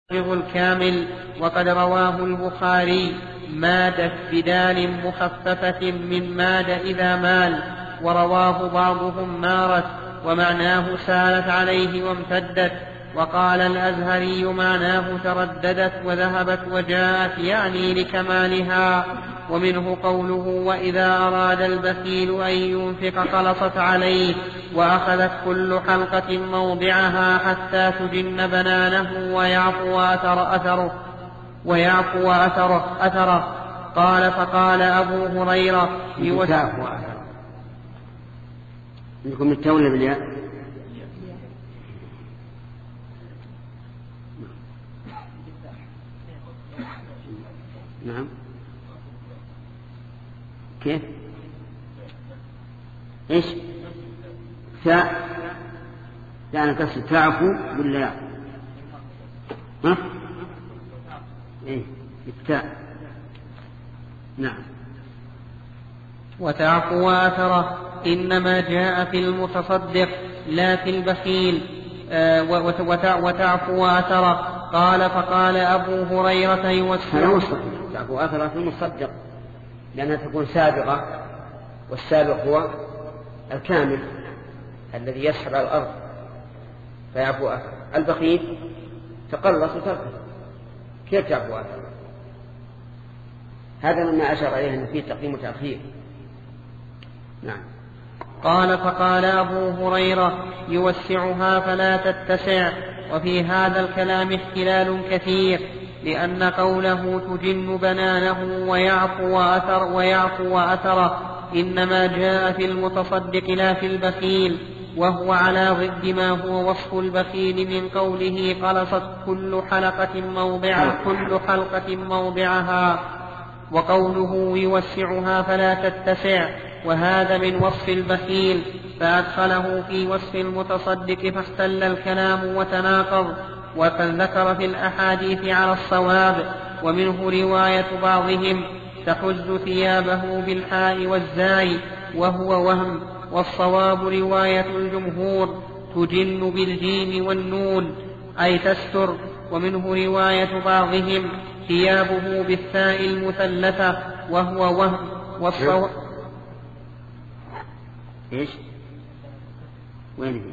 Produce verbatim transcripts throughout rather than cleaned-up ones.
الكامل. وقد رواه البخاري ماد بدال مخففة من ماد إذا مال، ورواه بعضهم مارت ومعناه سالت عليه وامتدت. وقال الأزهري معناه ترددت وذهبت وجاءت، يعني لكمالها. ومنه قوله وإذا أراد البخيل أن ينفق خلصت عليه، وأخذت كل حلقة موضعها حتى تجن بنانه ويعفو أثر أثره ويعفو أثره أثره. قال فقال أبو هريرة عندكم التولى بالياء. نعم كيف ايش تاء يعني كسر تعفو ولا لا؟ ها ايه التاء. نعم. وتعفو أثره إنما جاء في المتصدق لا في البخيل. آه وتعفو أثره. قال فقال أبو هريرة يوسع تعفو أثره في المصدق لأنها تكون سابقة، والسابق هو الكامل الذي يسحب على الأرض فيعفو أثره. البخيل تقلص وتركه، كيف تعفو أثره؟ هذا مما أشار عليه أن فيه تقديم وتأخير. نعم. قال فقال أبو هريرة يوسعها فلا تتسع. وفي هذا الكلام اختلال كثير، لأن قوله تجن بنانه ويعفو أثر ويعفو أثره إنما جاء في المتصدق لا في البخيل، وهو على ضد ما هو وصف البخيل من قوله قلصت كل حلقة موضعها كل حلقة موضعها، وقوله يوسعها فلا تتسع، وهذا من وصف البخيل، فأدخله في وصف المتصدق فاختل الكلام وتناقض. وقد ذكر في الأحاديث على الصواب. ومنه رواية بعضهم تحز ثيابه بالحاء والزاي وهو وهم، والصواب رواية الجمهور تجن بالجيم والنون أي تستر. ومنه رواية بعضهم ثيابه بالثاء المثلثة وهو وهم، والصواب ايش وين هي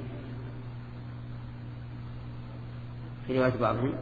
في رواية بعضهم؟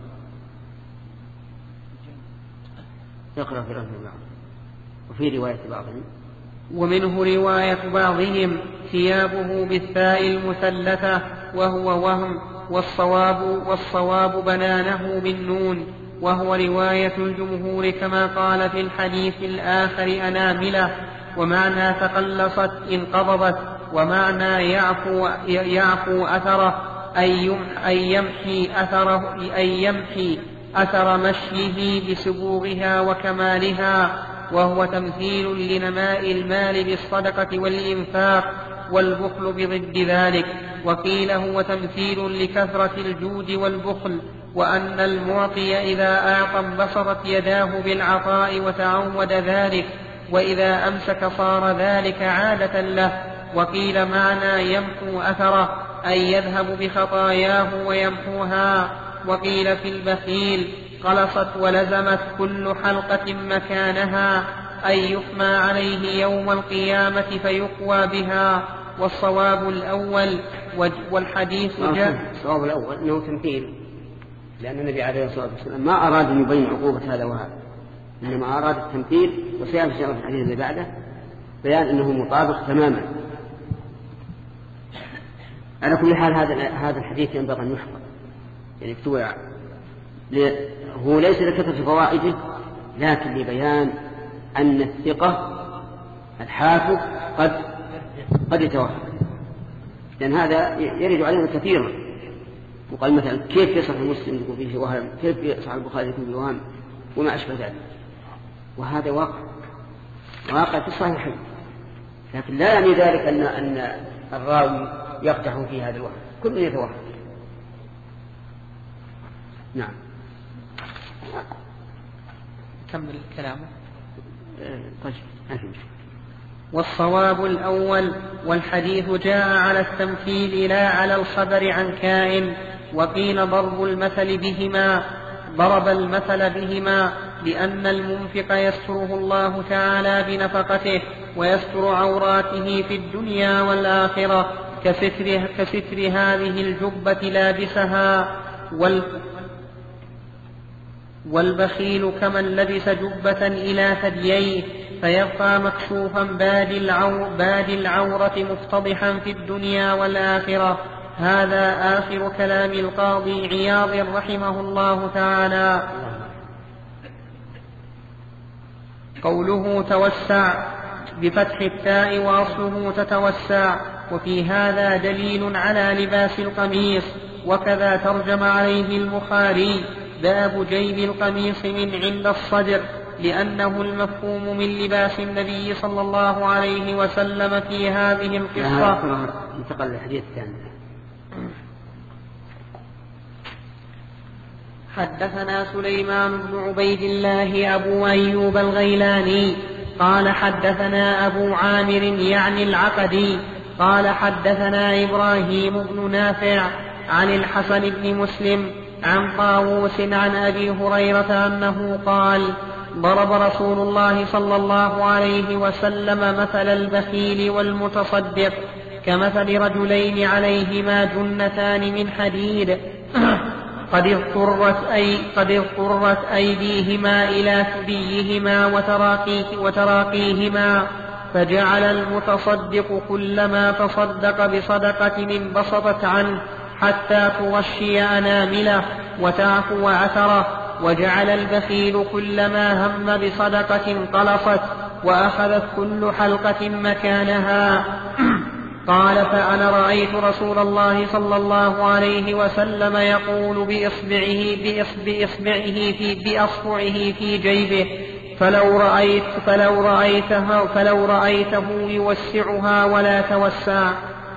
اقرأ في رواية بعضهم. وفي رواية بعضهم ومنه رواية بعضهم ثيابه بالثاء المثلثة وهو وهم، والصواب والصواب بنانه بالنون، وهو رواية الجمهور كما قال في الحديث الآخر أناملة. ومعنى تقلصت انقبضت، ومعنى يعفو, يعفو أثره أي يمحي أثره أي يمحي أثر مشيه بسبوغها وكمالها، وهو تمثيل لنماء المال بالصدقة والإنفاق، والبخل بضد ذلك. وقيل هو تمثيل لكثرة الجود والبخل، وأن المعطي إذا أعطى انبسطت يداه بالعطاء وتعود ذلك، وإذا أمسك صار ذلك عادة له. وقيل معنى يمحو أثره أي يذهب بخطاياه ويمحوها. وقيل في البخيل قلصت ولزمت كل حلقة مكانها أي يحمى عليه يوم القيامة فيقوى بها. والصواب الأول والحديث جاء. الصواب الأول أنه تمثيل، لأن النبي عليه الصلاة والسلام ما أراد أن يبين عقوبة هذا وهذا، إنما أراد التمثيل. وسيأتي في الحديث اللي بعده بيان أنه مطابق تماما. على كل حال هذا هذا الحديث ينبغي أن يحفظ، يعني اكتوى. هو ليس لكثرة فوائده، لكن لبيان أن الثقة الحافظ قد قد يتوفى، لأن هذا يرد علينا كثيرا. وقال مثلا كيف يصح المسلم يكون فيه وهم، كيف يصح البخاري يكون فيه وهم، وما أشبه ذلك. وهذا واقع واقع في الصحيحين، لكن لا يعني ذلك أن أن الراوي يقدح في هذا الوهم، كل يتوهم. نعم. كمل كلامه. طيب. والصواب الأول والحديث جاء على التمثيل لا على الخبر عن كائن. وقيل ضرب المثل بهما ضرب المثل بهما لأن المنفق يستره الله تعالى بنفقته ويستر عوراته في الدنيا والآخرة كستر, كستر هذه الجبة لابسها، وال والبخيل كمن لبس جبة إلى ثدييه فيبقى مكشوفا باد, العو باد العورة مفتضحا في الدنيا والآخرة. هذا آخر كلام القاضي عياض رحمه الله تعالى. قوله توسع بفتح التاء وأصله تتوسع، وفي هذا دليل على لباس القميص. وكذا ترجم عليه البخاري باب جيب القميص من عند الصدر، لأنه المفهوم من لباس النبي صلى الله عليه وسلم في هذه القصة. انتقل للحديث الثاني. حدثنا سليمان بن عبيد الله أبو أيوب الغيلاني قال حدثنا أبو عامر يعني العقدي قال حدثنا إبراهيم بن نافع عن الحسن بن مسلم عن طاووس عن أبي هريرة أنه قال ضرب رسول الله صلى الله عليه وسلم مثل البخيل والمتصدق كمثل رجلين عليهما جنتان من حديد قد اضطرت, أي قد اضطرت أيديهما إلى ثديهما وتراقيه وتراقيهما، فجعل المتصدق كلما تصدق بصدقة انبسطت عنه حتى تغشي أنامله وتعفو عثره، وجعل البخيل كلما هم بصدقة انقلصت وأخذت كل حلقة مكانها. قال فأنا رأيت رسول الله صلى الله عليه وسلم يقول بإصبعه, بإصبعه, في, بأصبعه في جيبه فلو, رأيت فلو, رأيته فلو رأيته يوسعها ولا توسع.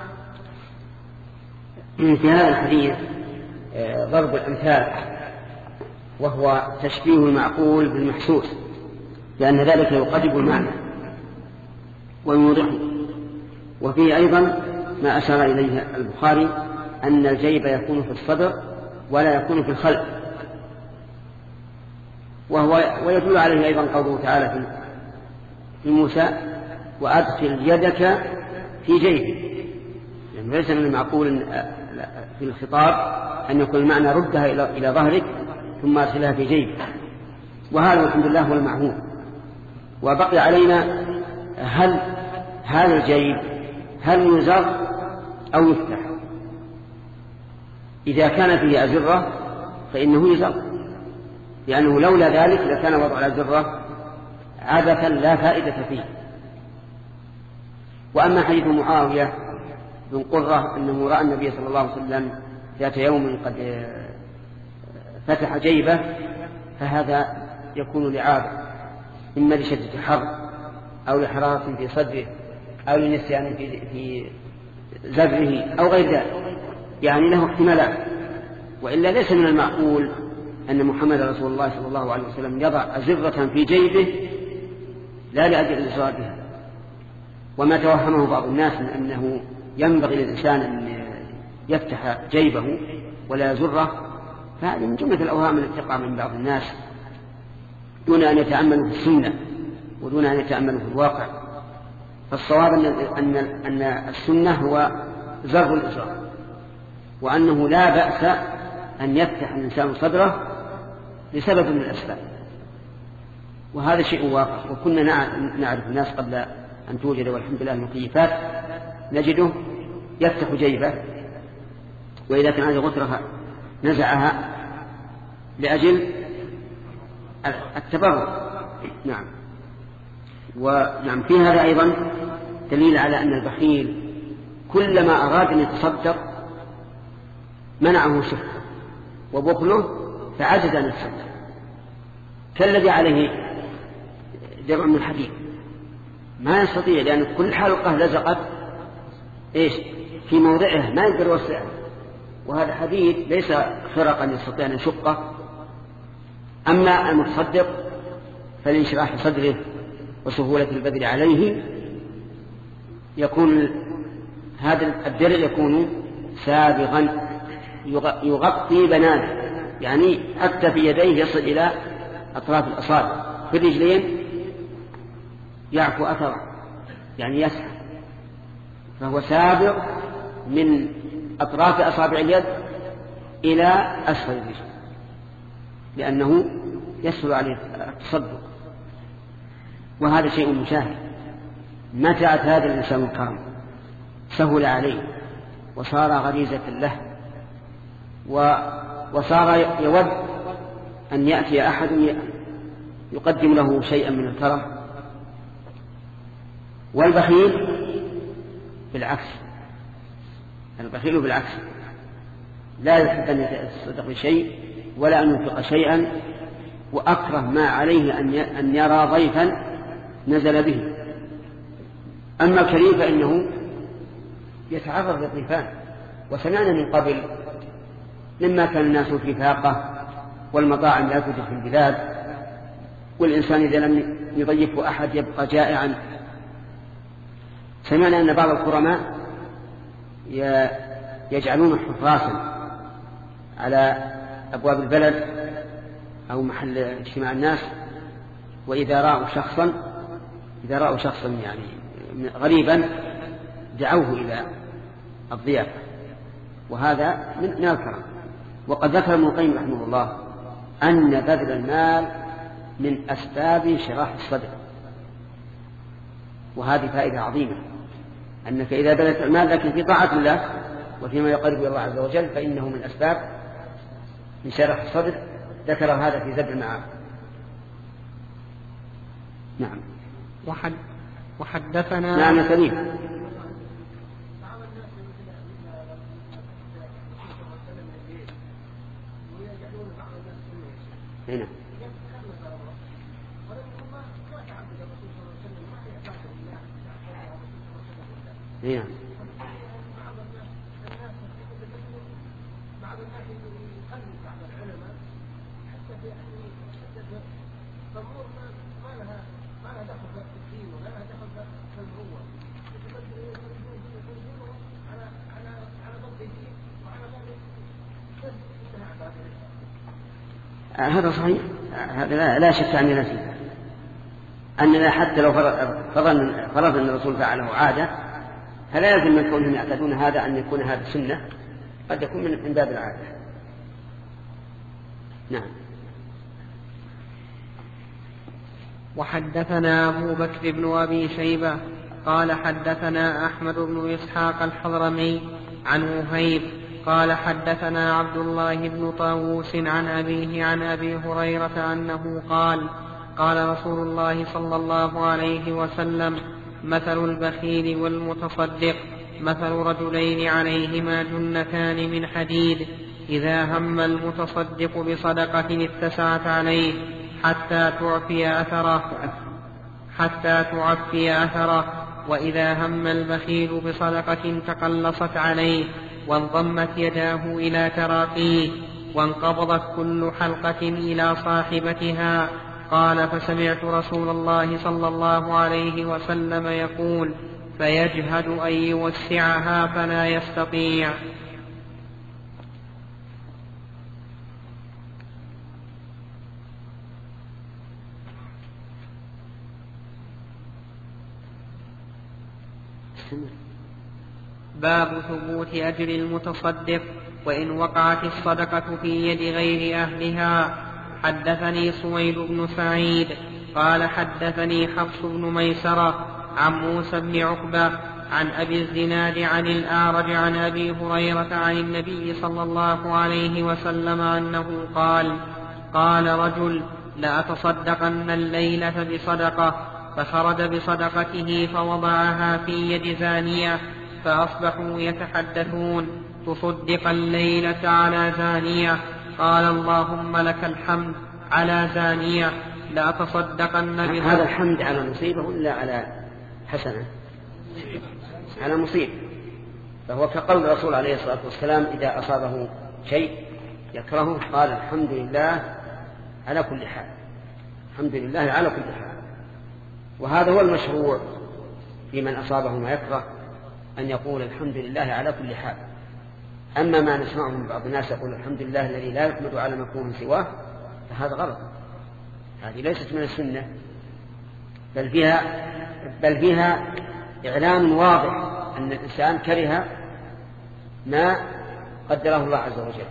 في هذا الحديث ضرب الأمثال، وهو تشبيه المعقول بالمحسوس، لأن ذلك يقرب المعنى ويوضحه. وفيه أيضا ما أشار إليه البخاري أن الجيب يكون في الصدر ولا يكون في الخلف، وهو ويدل عليه أيضا قوله تعالى في موسى وأدخل يدك في جيبك، يعني ليس من المعقول في الخطاب أن يكون المعنى ردها إلى ظهرك ثم أدخلها في جيبك، وهذا الحمد لله هو المعهود. وبقي علينا هل هذا الجيب هل يزر أو يفتح؟ إذا كان فيه أزرة فإنه يزر، لأنه لولا ذلك لكان وضع الأزرة عادة لا فائدة فيه. وأما حديث معاوية بن قرة أنه رأى النبي صلى الله عليه وسلم ذات يوم قد فتح جيبه، فهذا يكون لعابة، إما لشدة حر أو لحرارة في صدره أو لنسيان في, في زره أو غير ذلك، يعني له احتمالات. وإلا ليس من المعقول أن محمد رسول الله صلى الله عليه وسلم يضع أزرة في جيبه لا لأجل الإصرار بها. وما توهمه بعض الناس من أنه ينبغي للإنسان أن يفتح جيبه ولا يزره، فهذه من جملة الأوهام التي تقع من بعض الناس دون أن يتأملوا في السنة ودون أن يتأملوا في الواقع. فالصواب أن أن السنة هو زر الإزار، وأنه لا بأس أن يفتح الإنسان صدره لسبب من الأسباب، وهذا شيء واقع. وكنا نعرف الناس قبل أن توجد والحمد لله المكيفات نجده يفتح جيبه، وإذا كان هذه غترها نزعها لأجل التبرع. نعم. ونعم في هذا أيضا دليل على أن البخيل كلما أراد أن يتصدق منعه شحه وبخله فعجز عن التصدق، كالذي عليه درع من الحديد ما يستطيع، لأن كل حلقة لزقت إيش في موضعها ما يقدر يوسعها، وهذا حديد ليس خرقا يستطيع أن يشقه. أما المتصدق فلانشراح صدره وسهولة البذل عليه يكون هذا الدرع يكون سابغا يغطي بنانه، يعني حتى في يديه يصل إلى أطراف الأصابع. في الرجلين يعفو أثر يعني يسحب، فهو سابق من أطراف أصابع اليد إلى أسفل الرجل، لأنه يسهل عليه التصدق، وهذا شيء مشاهد. متى أتى هذا الإنسان الكرم سهل عليه وصار غريزة له، وصار يود أن يأتي أحد يقدم له شيئا من الكرم. والبخيل بالعكس، البخيل بالعكس لا يحب أن يتصدق بشيء ولا أن ينفق شيئا، وأكره ما عليه أن يرى ضيفا نزل به. أما الكريم فإنه يتعرض للضيفان، وسمعنا من قبل لما كان الناس في فاقة والمطاعم لا توجد في البلاد، والإنسان إذا لم يضيفه أحد يبقى جائعا. سمعنا أن بعض الكرماء يجعلون حراسا على أبواب البلد أو محل اجتماع الناس، وإذا رأوا شخصا إذا رأوا شخصا يعني غريبا دعوه إلى الضيافة، وهذا من الكرم. وقد ذكر ابن القيم رحمه الله أن بذل المال من أسباب شراح الصدر، وهذه فائدة عظيمة، أنك إذا بذلت المال لكن في طاعة الله وفيما يقرب إلى الله عز وجل فإنه من أسباب من شرح الصدر. ذكر هذا في زاد المعاد. نعم. وحد وحدثنا نعم سليم. هنا هنا هذا صحيح، هذا لا شك عندنا فيه أننا حتى لو فرضنا أن الرسول فعله عادة فلا يلزم من كونهم يعتادون هذا أن يكون هذا سنة، قد يكون من باب العادة. نعم. وحدثنا أبو بكر بن أبي شيبة قال حدثنا أحمد بن إسحاق الحضرمي عن وهيب قال حدثنا عبد الله بن طاووس عن أبيه عن أبي هريرة أنه قال قال رسول الله صلى الله عليه وسلم مثل البخيل والمتصدق مثل رجلين عليهما جنتان من حديد إذا هم المتصدق بصدقة اتسعت عليه حتى تعفي أثره حتى تعفي أثره وإذا هم البخيل بصدقة تقلصت عليه وانضمت يداه إلى تراقيه وانقبضت كل حلقة إلى صاحبتها. قال فسمعت رسول الله صلى الله عليه وسلم يقول فيجهد أن يوسعها فلا يستطيع. باب ثبوت أجر المتصدق وإن وقعت الصدقة في يد غير أهلها. حدثني سويد بن سعيد قال حدثني حفص بن ميسرة عن موسى بن عقبة عن أبي الزناد عن الأعرج عن أبي هريرة عن النبي صلى الله عليه وسلم أنه قال قال رجل لأتصدقن الليلة بصدقة فخرج بصدقته فوضعها في يد زانية فأصبحوا يتحدثون تصدق الليلة على زانية. قال اللهم لك الحمد على زانية لأتصدقن بصدقة. هذا الحمد على مصيبة ولا على حسنة؟ على مصيبة، فهو كقول الرسول عليه الصلاة والسلام إذا أصابه شيء يكرهه قال الحمد لله على كل حال، الحمد لله على كل حال. وهذا هو المشروع في من أصابه ما يكره أن يقول الحمد لله على كل حال. أما ما نسمعه من بعض الناس يقول الحمد لله الذي لا يحمد على مكروه سواه، فهذا غلط. هذه ليست من السنة، بل فيها بل فيها إعلان واضح أن الإنسان كره ما قدره الله عز وجل.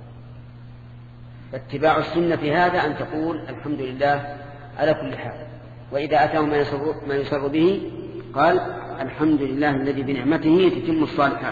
فاتباع السنة في هذا أن تقول الحمد لله على كل حال، وإذا أتاه ما يسر, ما يسر به قال الحمد لله الذي بنعمته تتم الصالحات.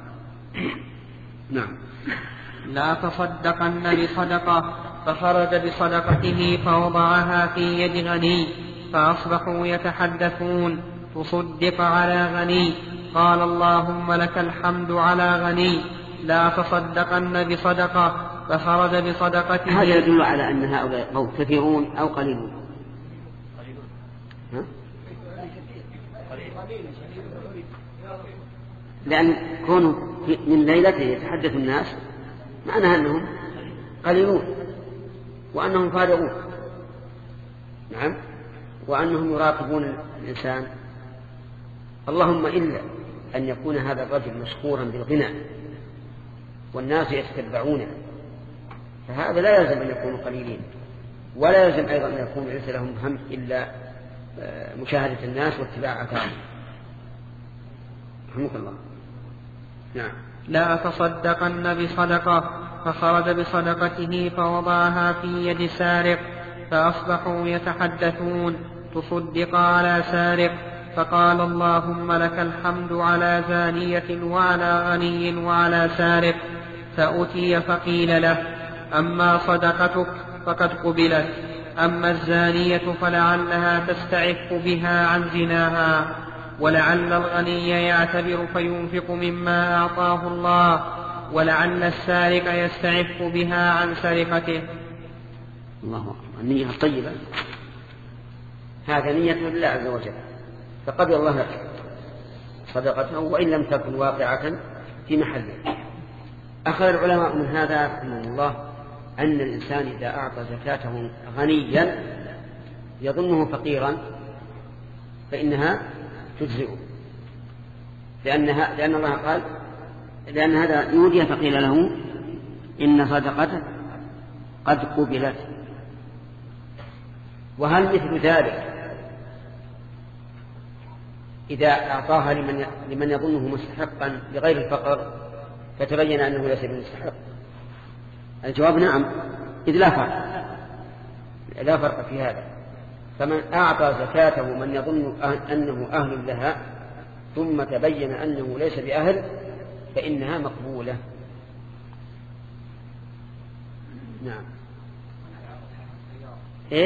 نعم. لا تصدقن بصدقة فخرج بصدقته فوضعها في يد غني فأصبحوا يتحدثون تصدق على غني، قال اللهم لك الحمد على غني. لا تصدقن بصدقة فخرج بصدقته. هذا يدل على أن هؤلاء أو كثيرون أو قليلون. ها؟ لأن كونه من ليلته يتحدث الناس معناها أنهم قليلون وأنهم فارغون. نعم. وأنهم يراقبون الإنسان. اللهم إلا أن يكون هذا الرجل مشهورا بالغنى والناس يتتبعونه، فهذا لا يلزم أن يكونوا قليلين، ولا يلزم أيضا أن يكون ليس لهم هم إلا مشاهدة الناس واتباع أثارهم. رحمك الله. نعم. لا تصدقن بصدقة فخرج بصدقته فوضعها في يد سارق فأصبحوا يتحدثون تصدق على سارق، فقال اللهم لك الحمد على زانية وعلى غني وعلى سارق. فأتي فقيل له أما صدقتك فقد قبلت، أما الزانية فلعلها تستعف بها عن زناها، ولعل الغني يعتبر فينفق مما أعطاه الله، ولعل السارق يستعف بها عن سرقته. الله أكبر. النية الطيبة هذا نية لله عز وجل، فقبل الله صدقته وإن لم تكن واقعة في محله. أخذ العلماء من هذا رحمه الله أن الإنسان إذا أعطى زكاته غنيا يظنه فقيرا فإنها تجزئه، لأنها لأن الله قال لأن هذا يودي فقيل له إن صدقته قد قبلت. وهل مثل ذلك إذا أعطاها لمن لمن يظنه مستحقا بغير الفقر فتبين أنه ليس بمستحق؟ الجواب نعم، إذ لا فرق لا فرق في هذا. فمن أعطى زكاته من يظن أنه أهل لها ثم تبين أنه ليس بأهل فإنها مقبولة. نعم. إيش؟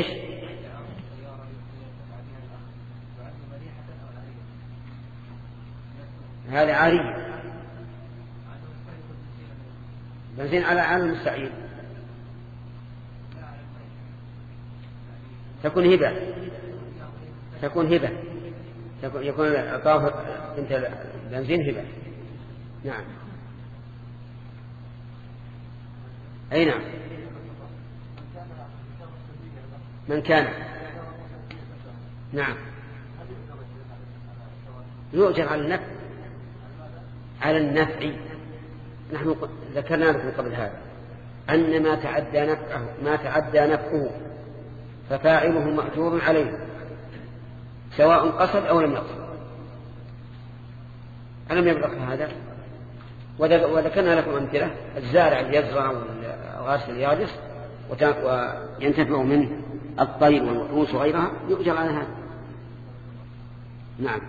هذا عارية بنزين على عام المستعير تكون هبة تكون هبة تكون يكون أعطاه أنت بنزين هبة. نعم. أي نعم. من كان نعم يؤجر على النفع على النفع. نحن ذكرنا لكم قبل هذا أن ما تعدى نفعه ما تعدى نفعه ففاعله مأجور عليه سواء قصد أو لم يقصد. ألم يبلغ هذا؟ وذكرنا لكم أمثلة: الزارع يزرع والغاسل يغرس وينتفع منه الطير والوحوش وغيرها يؤجر على هذا. نعم.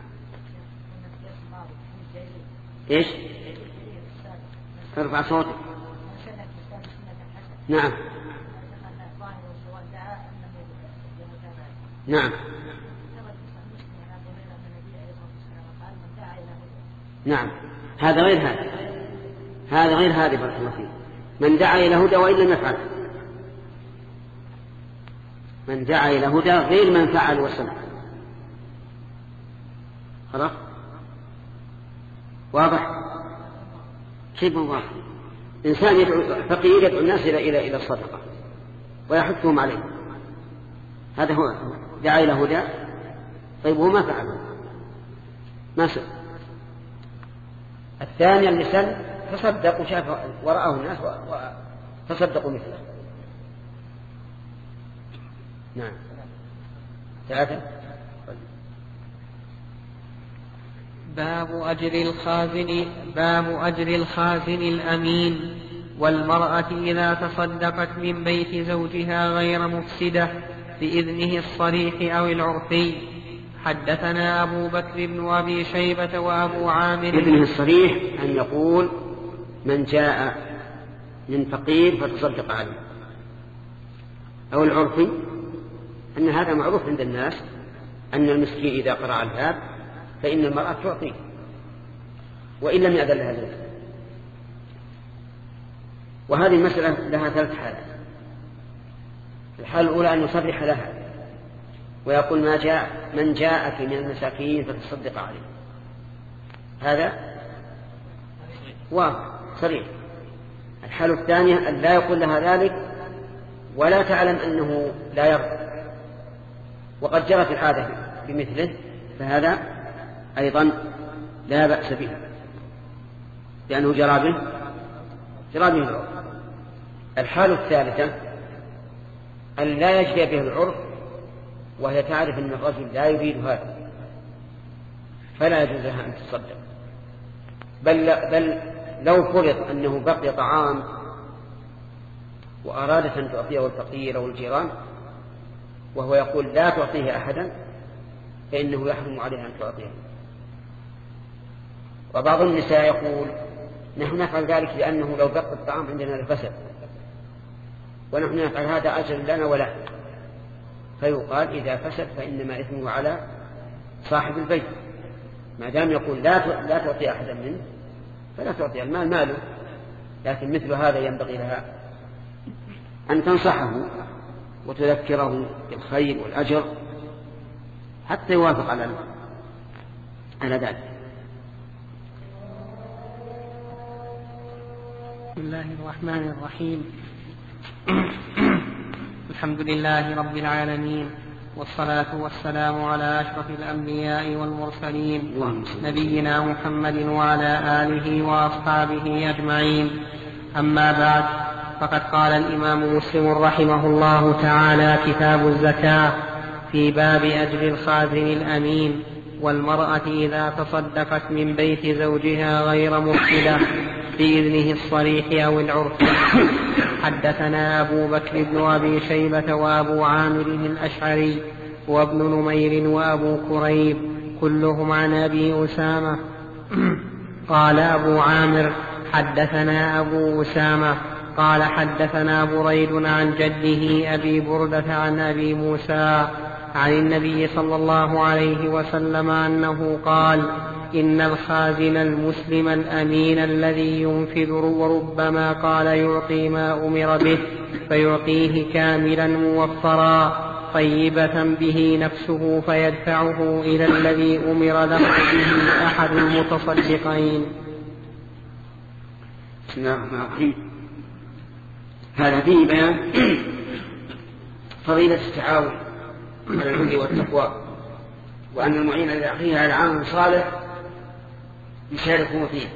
إيش؟ ارفع صوتك. نعم نعم نعم. هذا غير هذا هذا غير هذا بارك الله فيه. من دعا إلى هدى وإن لم يفعل، من دعا إلى هدى غير من فعل وسمع. خلاص واضح؟ شيء واضح. إنسان يدعو فقير يدعو الناس إلى إلى إلى الصدقة ويحثهم عليه، هذا هو دعا إلى هدى. طيب هو ما فعل ما سأل. الثاني اللسان تصدق وشاف ورآه الناس وتصدقوا مثله. نعم. ثلاثة. باب أجر الخازن باب أجر الخازن الأمين والمرأة إذا تصدقت من بيت زوجها غير مفسدة بإذنه الصريح أو العرفي. حدثنا أبو بكر بن أبي شيبة وأبو عامر. بإذنه الصريح أن يقول من جاء من فقير فتصدق عليه، أو العرفي أن هذا معروف عند الناس أن المسكين إذا قرع الباب فإن المرأة تعطيه وإن لم يأذن لها ذلك. وهذه المسألة لها ثلاث حالات. الحالة الأولى أن يصرح لها ويقول ما جاء من جاءك من المساكين فتصدق عليه، هذا واضح صريح. الحالة الثانية أن لا يقول لها ذلك ولا تعلم أنه لا يرضى وقد جرت العادة بمثله، فهذا أيضا لا بأس به لأنه جرى به جرى به العرف. الحالة الثالثة أن لا يجري به العرف وهي تعرف أن الرجل لا يريد هذا فلا يجوز لها أن تصدق، بل, بل لو فرض أنه بقي طعام وأرادت أن تعطيه الفقير أو الجيران وهو يقول لا تعطيه أحدا فإنه يحرم عليها أن تعطيه. وبعض النساء يقول نحن نفعل ذلك لأنه لو بقي الطعام عندنا لفسد ونحن نفعل هذا أجر لنا ولا، فيقال إذا فسد فإنما إثمه على صاحب البيت، ما دام يقول لا لا تعطي أحدا منه فلا تعطي، المال ماله. لكن مثل هذا ينبغي لها أن تنصحه وتذكره بالخير والأجر حتى يوافق على على ذلك. بسم الله الرحمن الرحيم. الحمد لله رب العالمين، والصلاة والسلام على أشرف الأنبياء والمرسلين نبينا محمد وعلى آله وأصحابه أجمعين. أما بعد، فقد قال الإمام مسلم رحمه الله تعالى كتاب الزكاة في باب أجر الخازن الأمين والمرأة إذا تصدقت من بيت زوجها غير مفسدة بإذنه الصريح أو العرف. حدثنا أبو بكر بن أبي شيبة وأبو عامر الأشعري وابن نمير وأبو كريب كلهم عن أبي أسامة. قال أبو عامر حدثنا أبو أسامة قال حدثنا بريد عن جده أبي بردة عن أبي موسى عن النبي صلى الله عليه وسلم أنه قال إن الخازن المسلم الأمين الذي ينفذ وربما قال يعطي ما أمر به فيعطيه كاملا موفرا طيبة به نفسه فيدفعه إلى الذي أمر له به أحد المتصدقين. بسم الله الرحمن الرحيم. هذا فيه بيان فضيلة التعاون على البر والتقوى، وأن المعين لأخيه على عمل صالح يشاركه فيه.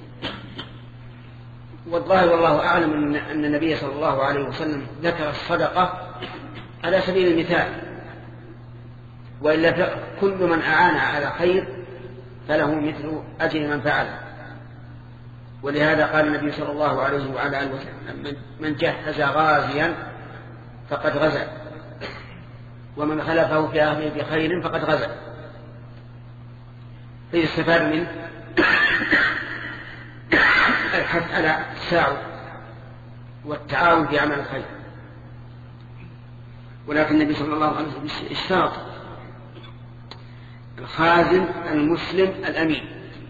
والظاهر والله أعلم أن النبي صلى الله عليه وسلم ذكر الصدقة على سبيل المثال، وإلا كل من أعان على خير فله مثل أجر من فعله. ولهذا قال النبي صلى الله عليه وعلى آله وسلم من جهز غازيا فقد غزا، ومن خلفه في أهله بخير فقد غزا. فيستفاد منه الحث على التساعد والتعاون في عمل الخير. ولكن النبي صلى الله عليه وسلم اشترط الخازن المسلم الأمين،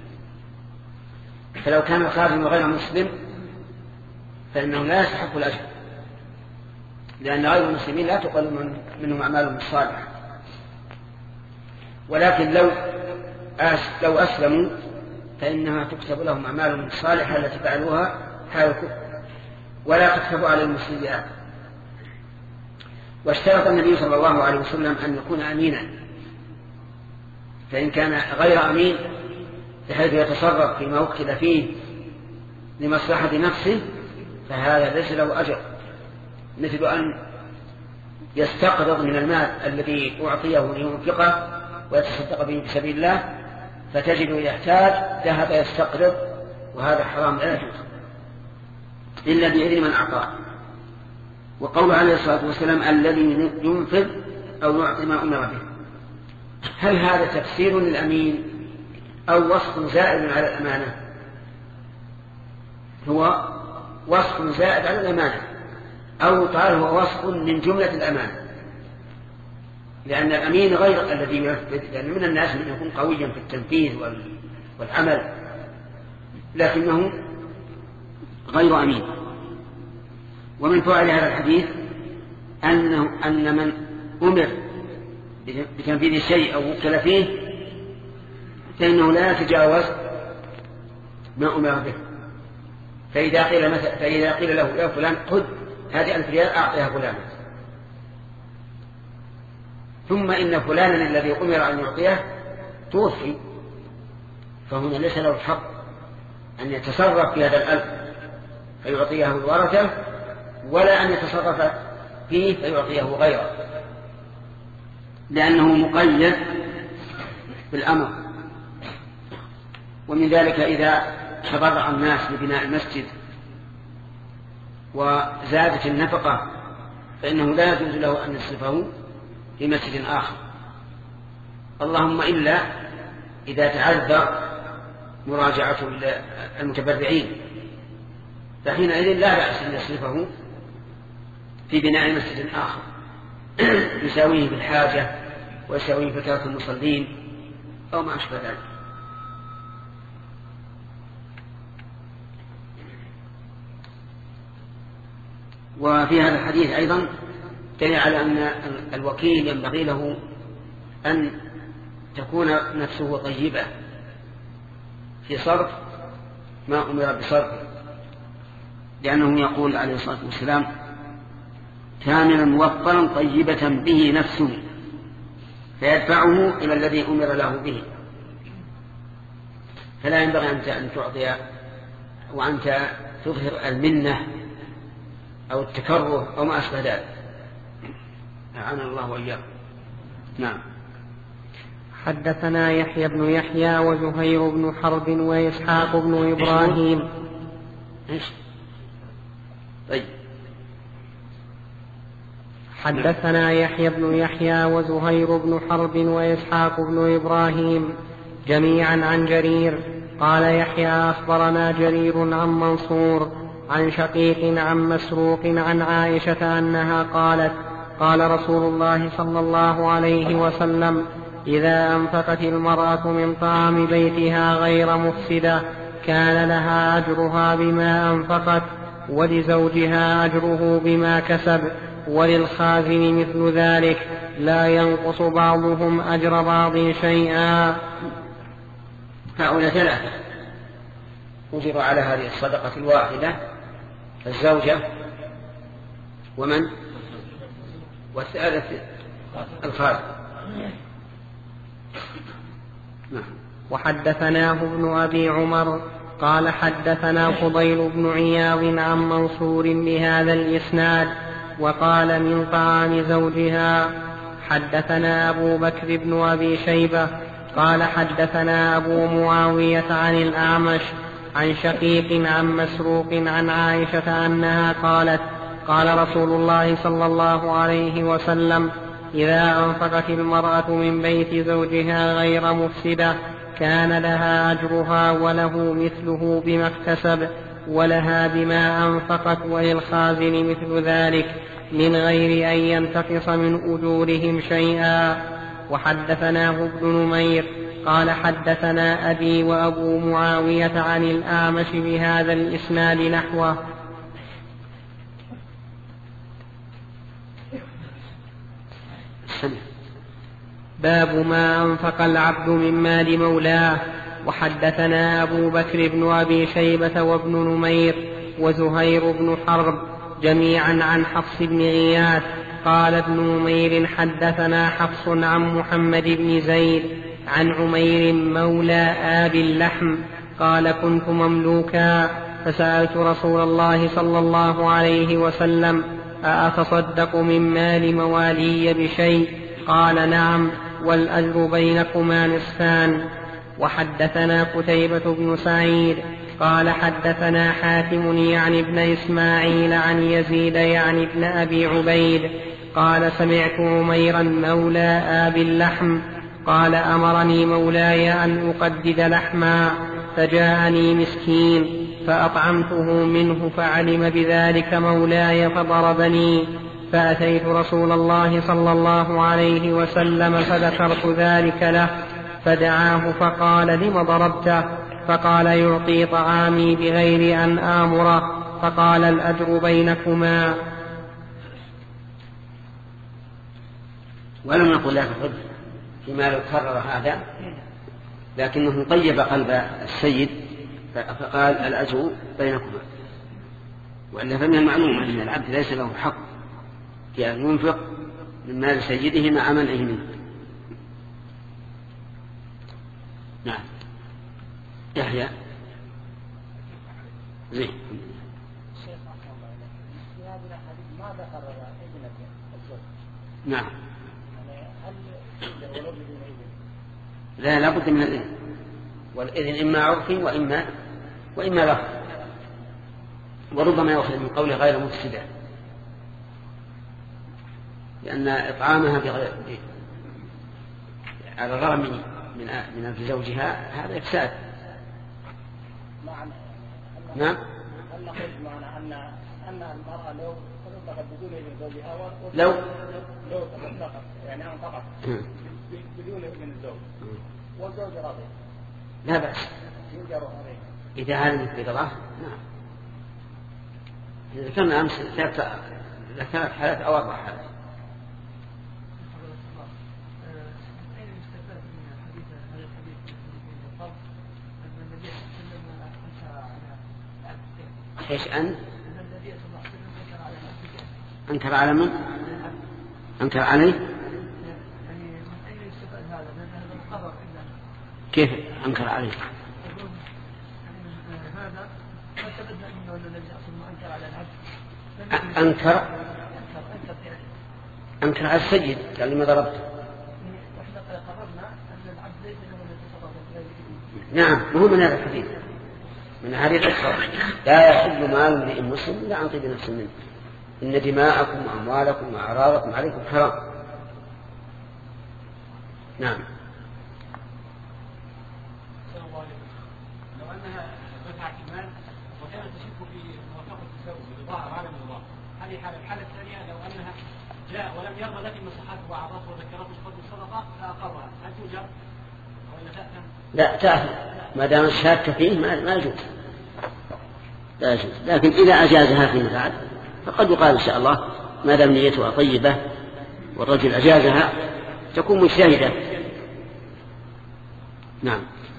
فلو كان الخازن غير مسلم فإنه لا يستحق الأجر، لأن غير المسلمين لا تقبل منهم أعمالهم الصالحة. ولكن لو لو أسلموا فإنها تكتب لهم أعمالهم الصالحة التي فعلوها حال الكفر، ولا تكتب على المسلمين. واشترط النبي صلى الله عليه وسلم أن يكون أمينا، فإن كان غير أمين بحيث يتصرف فيما وكل فيه لمصلحة نفسه فهذا ليس له أجر، مثل أن يستقرض من المال الذي أعطيه لينفقه ويتصدق به في سبيل الله، فتجده يحتاج ذهب يستقرض، وهذا حرام لا يجوز إلا بإذن من أعطاه. وقول عليه الصلاة والسلام الذي ينفذ أو يعطي ما أمر به، هل هذا تفسير للأمين أو وصف زائد على الأمانة؟ هو وصف زائد على الأمانة، أو قال هو وصف من جملة الأمانة، لأن الأمين غير الذي ينفذ، لأن من الناس من يكون قويا في التنفيذ والعمل لكنه غير أمين. ومن فوائد هذا الحديث أنه أن من أمر بتنفيذ الشيء أو وكل فيه فإنه لا يتجاوز ما أمر به. فإذا قيل, مثلا فإذا قيل له يا فلان خذ هذه ألف ريال أعطيها فلان، ثم إن فلانا الذي أمر أن يعطيه توفي، فهنا ليس له الحق أن يتصرف في هذا الألف فيعطيه الورثة، ولا أن يتصرف فيه فيعطيه غيره، لأنه مقيد بالأمر. ومن ذلك إذا تبرع الناس لبناء المسجد وزادت النفقة فإنه لا يجوز له أن يصرفه في مسجد آخر، اللهم إلا إذا تعذر مراجعة المتبرعين، فحينئذ لا بأس أن يصرفه في بناء مسجد آخر يساويه بالحاجة ويساويه فترة المصلين أو ما أشبه ذلك. وفي هذا الحديث أيضا دليل على أن الوكيل ينبغي له أن تكون نفسه طيبة في صرف ما أمر بصرفه، لأنه يقول عليه الصلاة والسلام كاملا موفرا طيبة به نفسه فيدفعه إلى الذي أمر له به، فلا ينبغي أن تعطي وأنت تظهر المنة أو التكره أو ما أشبه ذلك. أعان الله وإياكم. نعم. حدثنا يحيى بن يحيى وزهير بن حرب وإسحاق بن إبراهيم. إيش؟ طيب. حدثنا يحيى بن يحيى وزهير بن حرب وإسحاق بن إبراهيم جميعا عن جرير قال يحيى أخبرنا جرير عن منصور عن شقيق عن مسروق عن عائشة أنها قالت قال رسول الله صلى الله عليه وسلم إذا أنفقت المرأة من طعام بيتها غير مفسدة كان لها أجرها بما أنفقت ولزوجها أجره بما كسب وللخازن مثل ذلك لا ينقص بعضهم أجر بعض شيئا. هؤلاء ثلاثة أجروا على هذه الصدقة الواحدة، الزوجة ومن والثالث الخازن. وحدثناه ابن أبي عمر قال حدثنا فضيل بن عياض عن منصور بهذا الإسناد وقال من طعام زوجها. حدثنا أبو بكر بن أبي شيبة قال حدثنا أبو معاوية عن الأعمش عن شقيق عن مسروق عن عائشة أنها قالت قال رسول الله صلى الله عليه وسلم إذا أنفقت المرأة من بيت زوجها غير مفسدة كان لها أجرها وله مثله بما اكتسب ولها بما أنفقت وللخازن مثل ذلك من غير أن ينتقص من أجورهم شيئا. وحدثناه ابن نمير قال حدثنا أبي وأبو معاوية عن الأعمش بهذا الإسناد نحوه. باب ما أنفق العبد من مال مولاه. وحدثنا أبو بكر بن أبي شيبة وابن نمير وزهير بن حرب جميعا عن حفص بن غياث قال ابن نمير حدثنا حفص عن محمد بن زيد عن عمير مولى آب اللحم قال كنت مملوكا فسألت رسول الله صلى الله عليه وسلم أأتصدق من مال موالي بشيء؟ قال نعم، والأجر بينكما نصفان. وحدثنا قتيبة بن سعيد قال حدثنا حاتم يعني ابن إسماعيل عن يزيد يعني ابن أبي عبيد قال سمعت عميرا مولى آبي اللحم قال أمرني مولاي أن أقدد لحما، فجاءني مسكين فأطعمته منه فعلم بذلك مولاي فضربني، فأتيت رسول الله صلى الله عليه وسلم فذكرت ذلك له، فدعاه فقال لم ضربته؟ فقال يعطي طعامي بغير أن آمره، فقال الأجر بينكما. ولم نقل لك الحج فيما لو كرر هذا، لكنه طيب قلب السيد فقال الأجر بينكما. وإلا فمن المعلوم أن العبد ليس له حق في أن ينفق من مال سيده مع منعه منه. نعم. يحيى زين. نعم. لا لا بد من الإذن، والإذن إما عرفي وإما وإما لفظ، وربما يأخذ من قوله غير مفسدة، لأن إطعامها بغير على الغرم من من أجل زوجها هذا إفساد. نعم. هل نقول معنى أن أن المرأة لو تصدقت بدون إذن زوجها لو لو تصدقت يعني أنفقت بدون إذن الزوج والزوج راضي لا بأس إذا علمت برضاه. نعم. ذكرنا أمس ثلاث حالات أو أربع حالات. إيش أن أنكر على من؟ أنكر عليه؟ كيف أنكر عليه؟ أنكر أنكر على السيد قال لي ما ضربته. نعم، وهو من هذا الحديث من حديث أخر لا يحل مال امرئ مسلم إلا عن طيب نفس منه، إن دماءكم وأموالكم وأعراضكم عليكم حرام. نعم. لو أنها دفعت المال وكانت تشك في موافقة الزوج بضاعة على الله، هذه حالة. الحالة الثانية لو أنها جاء ولم يرضى لكن نصحته وعظته وذكرته بفضل الصدقة فأقرها، هل توجب ولا تأثم؟ لا تأثم ما دام الشاك فيه ما يجوز، لا يجوز. لكن إذا أجازها فيما بعد فقد يقال إن شاء الله ما دام نيتها طيبة والرجل أجازها تكون مجتهدة. نعم.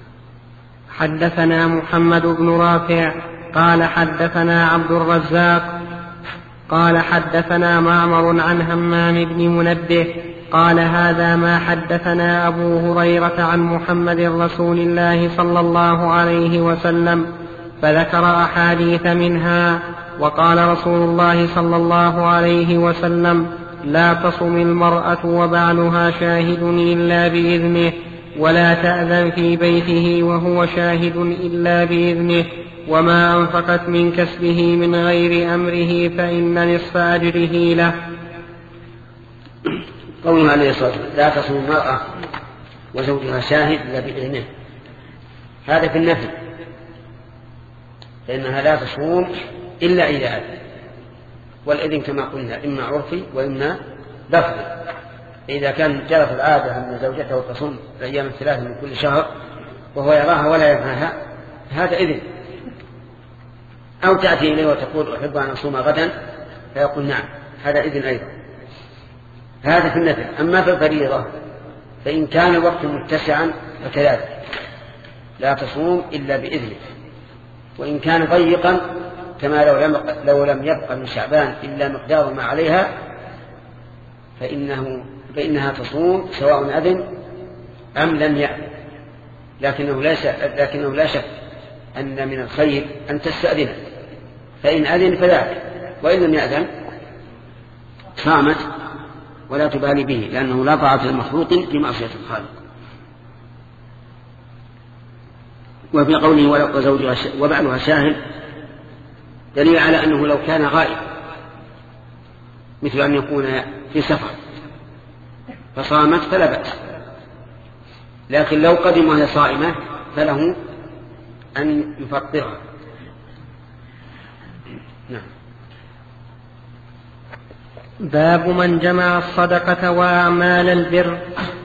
حدثنا محمد بن رافع قال حدثنا عبد الرزاق قال حدثنا معمر عن همام بن منبه قال هذا ما حدثنا أبو هريرة عن محمد رسول الله صلى الله عليه وسلم، فذكر أحاديث منها. وقال رسول الله صلى الله عليه وسلم لا تصم المرأة وبعلها شاهد إلا بإذنه، ولا تأذن في بيته وهو شاهد إلا بإذنه، وما أنفقت من كسبه من غير أمره فإن نصف أجره له. قوله عليه الصلاة والسلام لا تصوم المرأة وزوجها شاهد إلا بإذنه، هذا في النفي، فإنها لا تصوم إلا إذا أذن، والإذن كما قلنا إما عرفي وإما لفظي. إذا كان جرت العادة أن زوجته تصوم الأيام الثلاثة من كل شهر وهو يراها ولا يفعلها هذا إذن، أو تأتي إليه وتقول أحب أن أصوم غدا فيقول نعم هذا إذن أيضا. هذا في النفل. أما في الفريضة فإن كان الوقت متسعا فكذلك لا تصوم إلا بإذنه، وإن كان ضيقا كما لو لم, لو لم يبقى من شعبان إلا مقدار ما عليها فإنه فإنها تصوم سواء أذن أم لم يأذن، لكنه لا لكنه لا شك أن من الخير أن تستأذن، فإن أذن فذاك، وإن لم يأذن صامت ولا تبالي به، لأنه لا طاعة لمخلوق في معصية الخالق. وفي قوله وزوجها وبعلها شاهد دليل على أنه لو كان غائب، مثل أن يكون في سفر فصامت فلا بأس، لكن لو قدم وهي صائمة فله أن يفطرها. نعم. باب من جمع الصدقة وأعمال البر.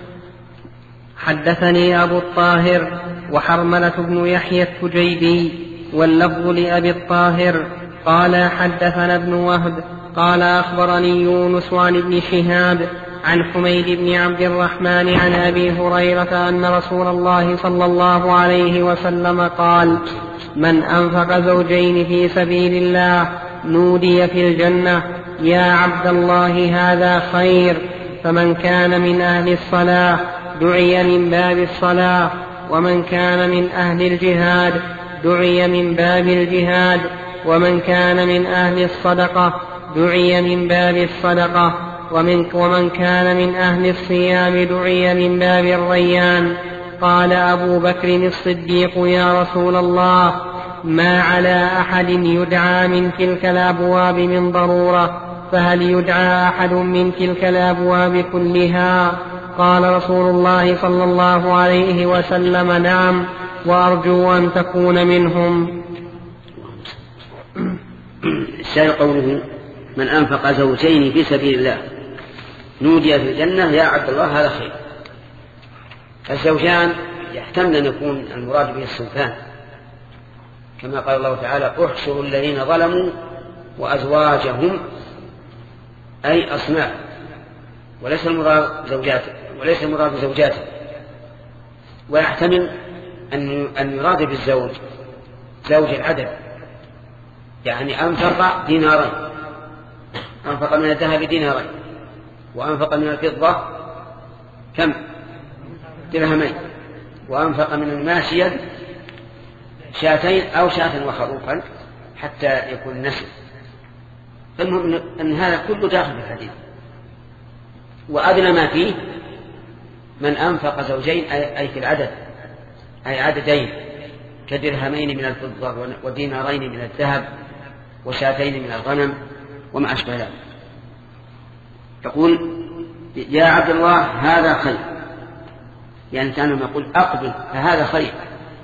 حدثني أبو الطاهر وحرملة بن يحيى التجيبي واللفظ لأبي الطاهر قال حدثنا ابن وهب قال أخبرني يونس عن ابن شهاب عن حميد بن عبد الرحمن عن أبي هريرة أن رسول الله صلى الله عليه وسلم قال: من أنفق زوجين في سبيل الله نودي في الجنة يا عبد الله هذا خير. فمن كان من أهل الصلاة دعي من باب الصلاة، ومن كان من أهل الجهاد دعي من باب الجهاد، ومن كان من أهل الصدقة دعي من باب الصدقة، ومن, ومن كان من أهل الصيام دعي من باب الريان. قال أبو بكر الصديق: يا رسول الله، ما على أحد يدعى من تلك الأبواب من ضرورة، فهل يدعى أحد من تلك الأبواب كلها؟ قال رسول الله صلى الله عليه وسلم: نعم، وأرجو أن تكون منهم. الشاهد قوله: من أنفق زوجين في سبيل الله نودي في الجنة يا عبد الله هذا خير. الزوجان يحتمل أن يكون المراد به الصنفان، كما قال الله تعالى: احشروا الذين ظلموا وأزواجهم، أي أصناف، وليس المراد زوجاته وليس المراد زوجاته. ويحتمل أن يراد بالزوج زوج العدد، يعني أنفق دينارين، أنفق من الذهب دينارين، وأنفق من الفضة كم؟ درهمين، وأنفق من الماشية شاتين أو شاة وخروفا حتى يكون نسل. المهم أن هذا كله داخل في الحديث. وأدنى ما فيه من أنفق زوجين أي في العدد، أي عددين كدرهمين من الفضة ودينارين من الذهب وشاتين من الغنم وما أشبه ذلك. يقول: يا عبد الله هذا خير، يعني كان يقول أقبل فهذا خير.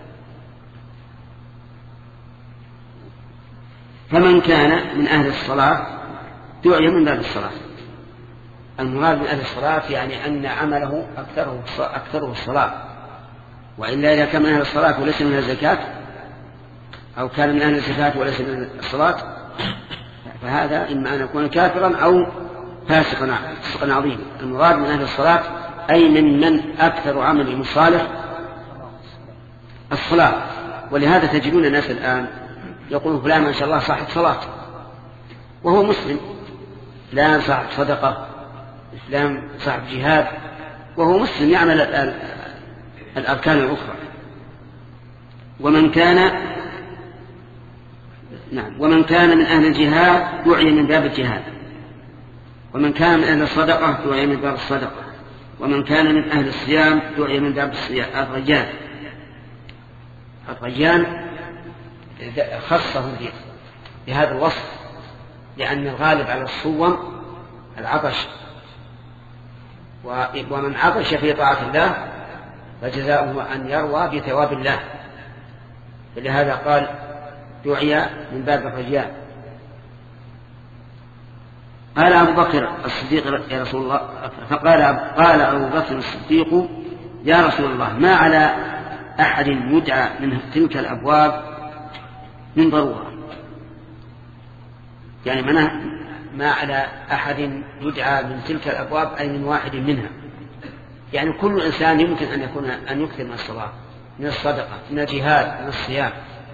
فمن كان من أهل الصلاة دعي من باب الصلاة. المراد من أهل الصلاة يعني أن عمله أكثره أكثره الصلاة، وإلا إذا كان من أهل الصلاة وليس من الزكاة، أو كان من أهل الزكاة وليس من الصلاة، فهذا إما أن يكون كافرا أو فاسقا فاسقا عظيما. المراد من أهل الصلاة أي من من أكثر عمله صالح الصلاة. ولهذا تجدون الناس الآن يقول فلان ما شاء الله صاحب صلاة وهو مسلم، فلان صاحب صدقة، فلان صاحب جهاد وهو مسلم يعمل الأركان الأخرى. ومن كان نعم ومن كان من أهل الجهاد دعي من باب الجهاد، ومن كان من أهل الصدقة دعي من باب الصدقة، ومن كان من أهل الصيام دعي من باب الصيام. الرجال الرجال خصه بهذا الوصف، لأن الغالب على الصوم العطش، ومن عطش في طاعة الله فجزاؤه أن يروى بثواب الله. فلهذا قال دعي من باب الرجال. قال أبو بكر الصديق يا رسول الله، فقال قال أبو بكر الصديق يا رسول الله ما على أحد يدعى من تلك الأبواب من ضرورة، يعني ما على أحد يدعى من تلك الأبواب أي من واحد منها، يعني كل إنسان يمكن أن يكون أن يكثر من الصلاة، من الصدقة، من الجهاد، من الصيام.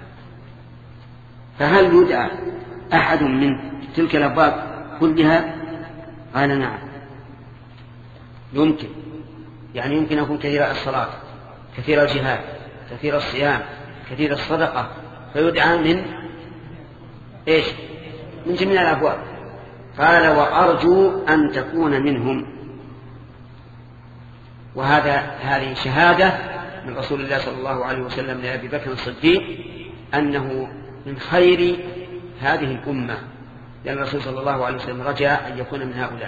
فهل يدعى أحد من تلك الأبواب كلها؟ قال نعم يمكن، يعني يمكن أن يكون كثير الصلاة، كثير الجهاد، كثير الصيام، كثير الصدقة، فيدعى من إيش؟ من جميع الأبواب. قال وأرجو أن تكون منهم. وهذا هذه شهادة من رسول الله صلى الله عليه وسلم لأبي بكر الصديق أنه من خير هذه الأمة، لأن الرسول صلى الله عليه وسلم رجاء أن يكون من هؤلاء،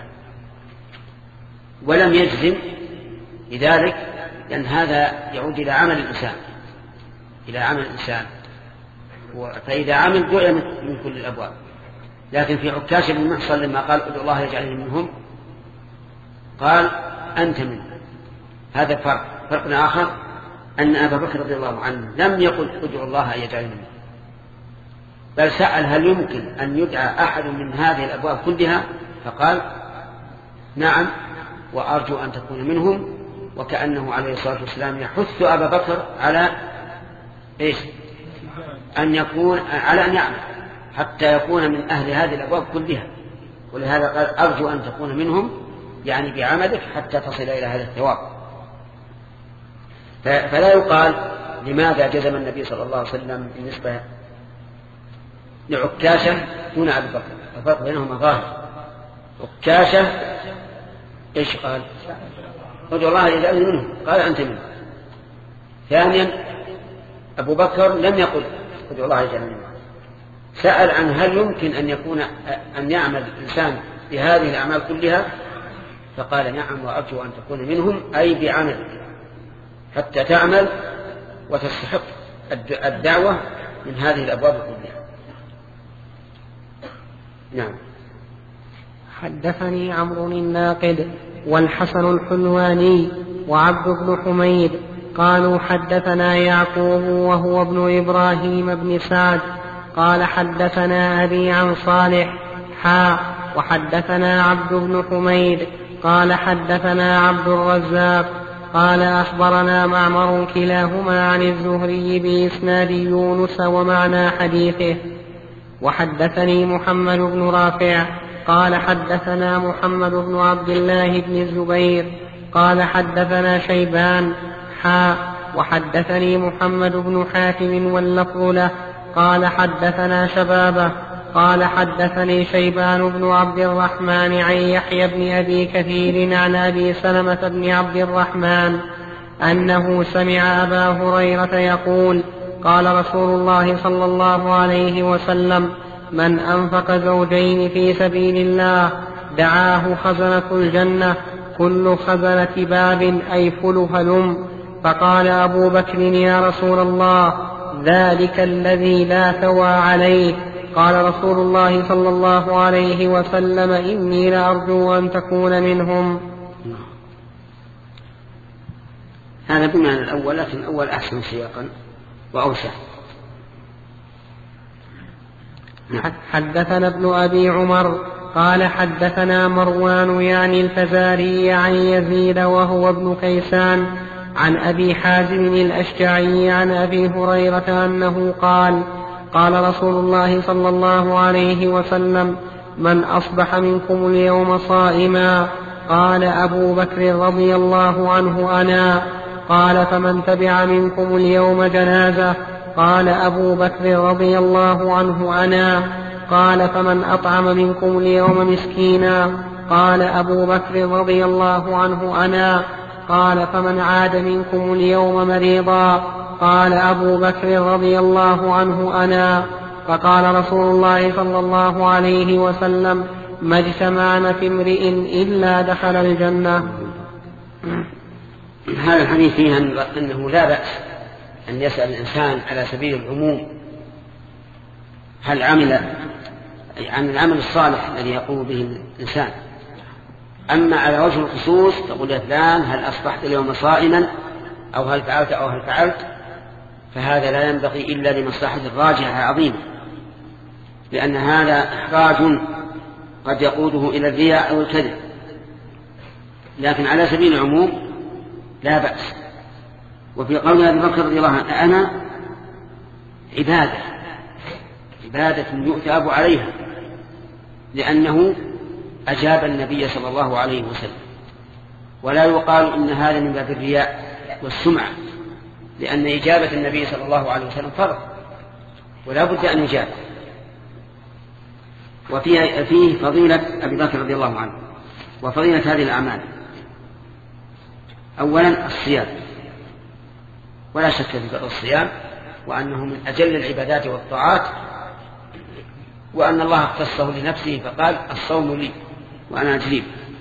ولم يجزم لذلك، لأن هذا يعود إلى عمل الإنسان إلى عمل الإنسان فإذا عمل دعي من كل الأبواب. لكن في عكاشة بن محصن لما قال ادعو الله يجعلني منهم قال أنت منهم. هذا فرق فرق آخر، أن أبا بكر رضي الله عنه لم يقل ادعو الله يجعلني منهم، بل سأل هل يمكن أن يدعى أحد من هذه الأبواب كلها، فقال نعم وأرجو أن تكون منهم، وكأنه عليه الصلاة والسلام يحث أبا بكر على إيش؟ أن يكون على أن يعمل حتى يكون من أهل هذه الأبواب كلها. ولهذا قال أرجو أن تكون منهم، يعني بعملك حتى تصل إلى هذا الثواب. فلا يقال لماذا جزم النبي صلى الله عليه وسلم بالنسبة لعكاشة دون أبي بكر، الفرق بينهما ظاهر. عكاشة إيش قال؟ ادعو الله يجعلني منهم، قال أنت منهم. ثانيا أبو بكر لم يقل ادعو الله يجعلني منهم، سأل عن هل يمكن أن يكون أن يعمل الإنسان بهذه الأعمال كلها، فقال نعم وأرجو أن تكون منهم، أي بعملك حتى تعمل وتستحق الدعوة من هذه الأبواب كلها. نعم. حدثني عمرو الناقد والحسن الحلواني وعبد بن حميد قالوا حدثنا يعقوب وهو ابن إبراهيم بن سعد قال حدثنا أبي عن صالح حاء وحدثنا عبد بن حميد قال حدثنا عبد الرزاق قال أخبرنا معمر كلاهما عن الزهري بإسناد يونس ومعنى حديثه. وحدثني محمد بن رافع قال حدثنا محمد بن عبد الله بن الزبير قال حدثنا شيبان حاء وحدثني محمد بن حاتم واللفظ له قال حدثنا شبابه قال حدثني شيبان بن عبد الرحمن عن يحيى بن أبي كثير عن أبي سلمة بن عبد الرحمن أنه سمع أبا هريرة يقول قال رسول الله صلى الله عليه وسلم من أنفق زوجين في سبيل الله دعاه خزنة الجنة كل خزنة باب أي فل هلم. فقال أبو بكر يا رسول الله ذلك الذي لا ثوى عليه. قال رسول الله صلى الله عليه وسلم إني لأرجو أن تكون منهم. هذا بمعنى الأول، لكن الأول أحسن سياقا وأوسع. حدثنا ابن أبي عمر قال حدثنا مروان يعني الفزاري عن يزيد وهو ابن كيسان عن أبي حازم الأشجعي عن أبي هريرة أنه قال قال رسول الله صلى الله عليه وسلم من أصبح منكم اليوم صائما قال أبو بكر رضي الله عنه أنا قال فمن تبع منكم اليوم جنازة قال أبو بكر رضي الله عنه أنا قال فمن أطعم منكم اليوم مسكينا قال أبو بكر رضي الله عنه أنا قال فمن عاد منكم اليوم مريضا قال أبو بكر رضي الله عنه أنا. فقال رسول الله صلى الله عليه وسلم ما اجتمعنا في امرئ إلا دخل الجنة. هذا الحديث فيه أنه لا بأس أن يسأل الإنسان على سبيل العموم هل عمل عن العمل الصالح الذي يقوم به الإنسان. أما على وجه الخصوص تقول يا فلان هل أصبحت اليوم صائما أو هل فعلت أو هل فعلت، فهذا لا ينبغي إلا لمصلحة راجحة عظيمة، لأن هذا إحراج قد يقوده إلى الرياء أو الكذب. لكن على سبيل العموم لا بأس. وفي قول أبي بكر رضي الله عنه أنا عبادة عبادة يؤثاب عليها، لأنه أجاب النبي صلى الله عليه وسلم. ولا يقال إن هذا من باب الرياء والسمعة، لأن إجابة النبي صلى الله عليه وسلم فرض، ولا بد أن يجاب. وفيه فيه فضيلة أبي بكر رضي الله عنه وفضيلة هذه الأعمال. أولا الصيام، ولا شك في فضل الصيام وأنه من أجل العبادات والطاعات، وأن الله اختصه لنفسه فقال الصوم لي وأنا أجزيه،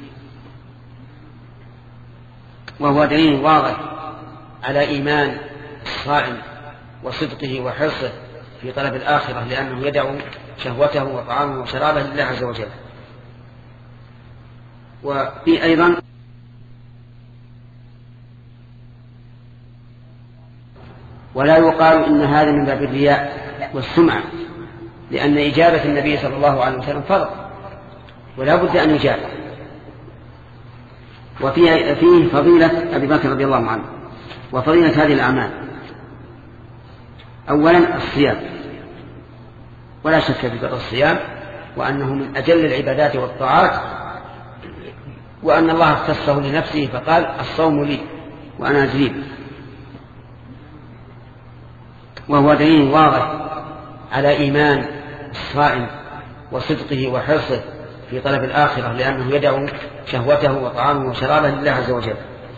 وهو دليل واضح على إيمان الصائم وصدقه وحرصه في طلب الآخرة، لأنه يدع شهوته وطعامه وشرابه لله عز وجل. وفي أيضا ولا يقال إن هذا من باب الرياء والسمعة، لأن إجابة النبي صلى الله عليه وسلم فرض ولا بد أن يجاب. وفيه فيه فضيلة أبي بكر رضي الله عنه وفضيلة هذه الأعمال. أولا الصيام، ولا شك في فضل الصيام وأنه من أجل العبادات والطاعات، وأن الله اختصه لنفسه فقال الصوم لي وأنا أجزيه، وهو دليل واضح على إيمان الصائم وصدقه وحرصه في طلب الآخرة، لأنه يدع شهوته وطعامه وشرابه لله عز وجل.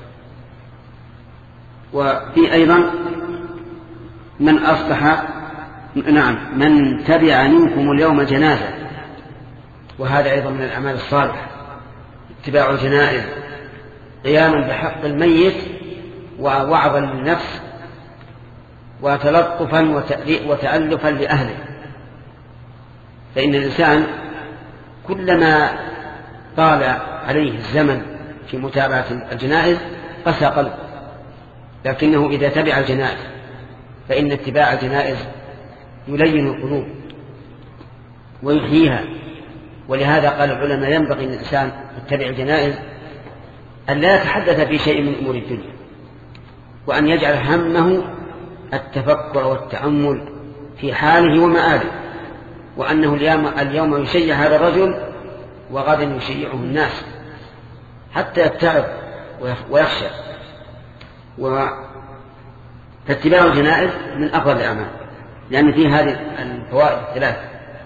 وفي أيضا من أصبح نعم من تبع منكم اليوم جنازة، وهذا أيضا من الأعمال الصالحة، اتباع الجنائز قياما بحق الميت ووعظا للنفس وتلطفا وتألفا لأهله. فإن الإنسان كلما طال عليه الزمن في متابعة الجنائز قسى قلبه، لكنه إذا تبع الجنائز فإن اتباع الجنائز يلين القلوب ويحييها. ولهذا قال العلماء ينبغي للإنسان يتبع الجنائز أن لا يتحدث في شيء من أمور الدنيا، وأن يجعل همه التفكر والتأمل في حاله ومآله، وأنه اليوم يشيع هذا الرجل وغدا يشيعه الناس حتى يتعب ويخشى. فاتباع الجنائز من أفضل الأعمال، لأن فيه هذه الفوائد الثلاث: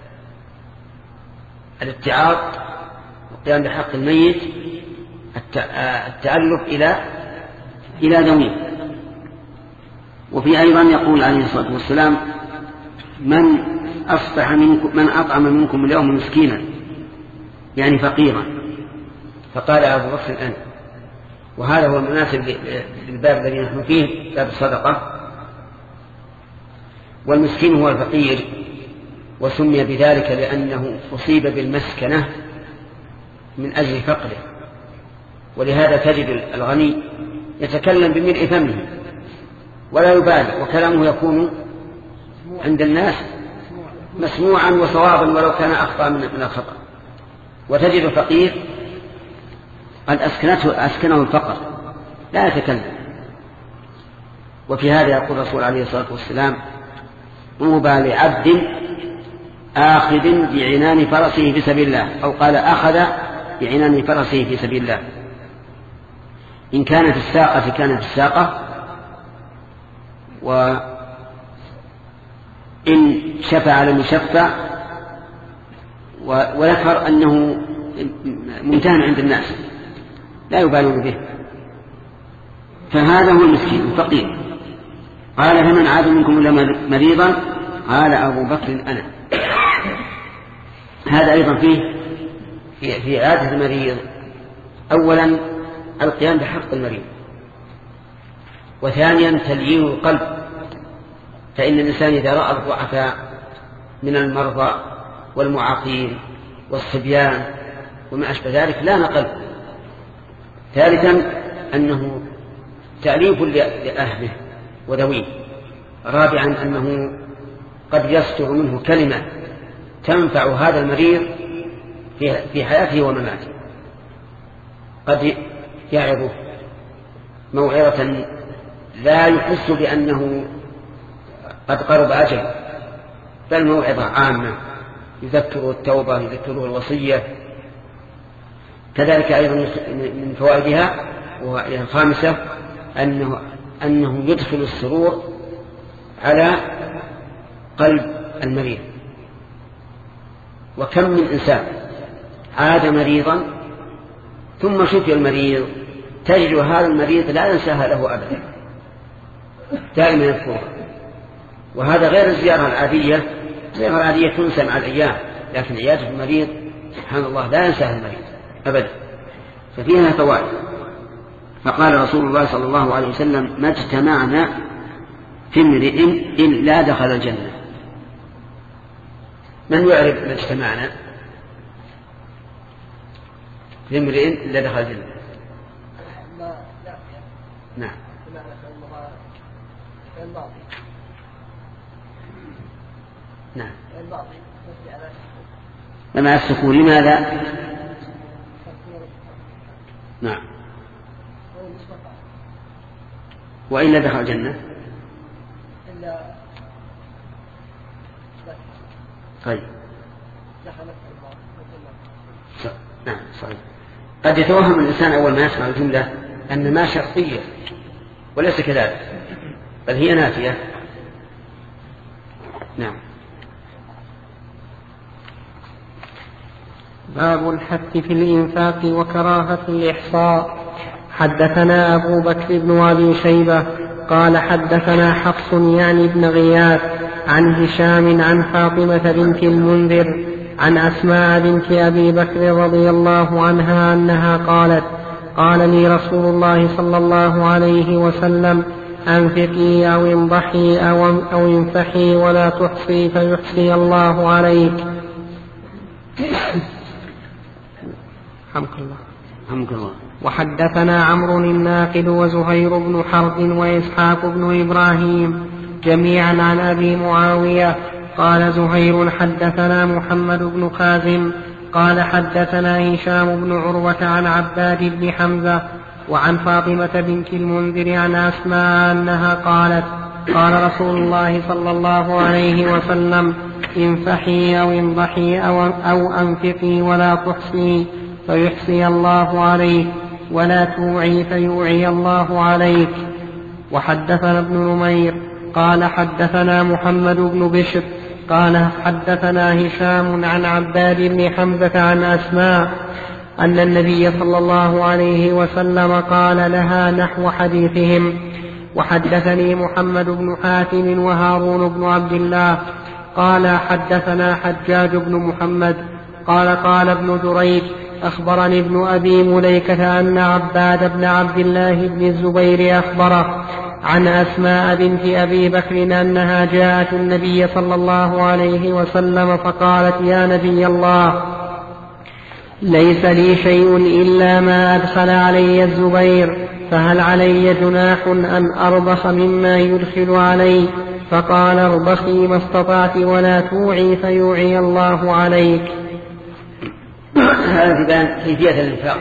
الاتعاظ والقيام بحق الميت، التألف إلى إلى ذويه. وفي أيضا يقول عليه الصلاة والسلام: من أصبح منكم من أطعم منكم اليوم مسكينا، يعني فقيرا، فقال أبو بكر أنا. وهذا هو المناسب للباب الذي نحن فيه، باب الصدقة. والمسكين هو الفقير، وسمي بذلك لأنه أصيب بالمسكنة من أجل فقره. ولهذا تجد الغني يتكلم بملء فمه ولا يبالي، وكلامه يكون عند الناس مسموعا وصوابا ولو كان أخطأ من الخطأ. وتجد الفقير قد أسكنته, أسكنه الفقر لا يتكلم. وفي هذا يقول الرسول عليه الصلاة والسلام: طوبى لعبد آخذ بعنان فرسه في سبيل الله، أو قال أخذ بعنان فرسه في سبيل الله. إن كان في الساقة كان في الساقة، وإن شفع لم يشفع، وذكر أنه ممتهن عند الناس لا يبالون به. فهذا هو المسكين الفقير. قال: فمن عاد منكم إلا مريضا؟ قال أبو بكر أنا. هذا أيضا فيه في عادة المريض أولا القيام بحق المريض، وثانيا تليين القلب. فإن الإنسان إذا رأى الضعفاء من المرضى والمعاقين والصبيان وما أشبه ذلك لان قلبه. ثالثا أنه تأليف لأهله وذويه. رابعا أنه قد يصدر منه كلمة تنفع هذا المريض في حياته ومماته. قد يعظه موعظة لا يحس بأنه قد قرب أجل، بل موعظة عامة يذكره التوبة، يذكره الوصية. كذلك أيضا من فوائدها وهي الخامسة أنه, أنه يدخل السرور على قلب المريض. وكم من إنسان عاد مريضا ثم شفي المريض تجد هذا المريض لا ينساها له أبدا، دائما يذكرها. وهذا غير الزيارة العادية. الزيارة العادية تنسى مع الأيام، لكن عيادة المريض سبحان الله لا ينساها المريض أبدا، ففيها فوائد. فقال رسول الله صلى الله عليه وسلم: ما اجتمعنا في امرئ إلا دخل الجنة. من يعرف ما اجتمعنا في امرئ إلا دخل الجنة؟ نعم. نعم. مع السكون. لماذا؟ نعم. وإلا دخل الجنة. طيب. نعم صحيح. قد يتوهم الإنسان أول ما يسمع الجملة أن ما شرطية، وليس كذلك، بل هي نافية. نعم. باب الحث في الإنفاق وكراهة الإحصاء. حدثنا أبو بكر بن أبي شيبة قال حدثنا حفص يعني بن غياث عن هشام عن فاطمة بنت المنذر عن أسماء بنت أبي بكر رضي الله عنها أنها قالت: قال لي رسول الله صلى الله عليه وسلم: أنفقي أو انضحي أو, أو انفحي ولا تحصي فيحصي الله عليك. حمك الله. حمك الله. وحدثنا عمرو الناقد وزهير بن حرب وإسحاق بن إبراهيم جميعا عن أبي معاوية قال زهير حدثنا محمد بن خازم قال حدثنا هشام بن عروة عن عباد بن حمزة وعن فاطمة بنت المنذر عن أسماء أنها قالت: قال رسول الله صلى الله عليه وسلم: انفحي أو انضحي أو, أو أنفقي ولا تحصي فيحصي الله عليك ولا توعي فيوعي الله عليك. وحدثنا ابن نمير قال حدثنا محمد بن بشر قال حدثنا هشام عن عباد بن حمزة عن أسماء أن النبي صلى الله عليه وسلم قال لها نحو حديثهم. وحدثني محمد بن حاتم وهارون بن عبد الله قال حدثنا حجاج بن محمد قال قال ابن جريج أخبرني ابن أبي مليكة أن عباد بن عبد الله بن الزبير أخبره عن أسماء بنت أبي بكر أنها جاءت النبي صلى الله عليه وسلم فقالت: يا نبي الله، ليس لي شيء إلا ما أدخل علي الزبير، فهل علي جناح أن أرضخ مما يدخل علي؟ فقال: ارضخي ما استطعت ولا توعي فيوعي الله عليك. هذا في بيان كيفية الإنفاق،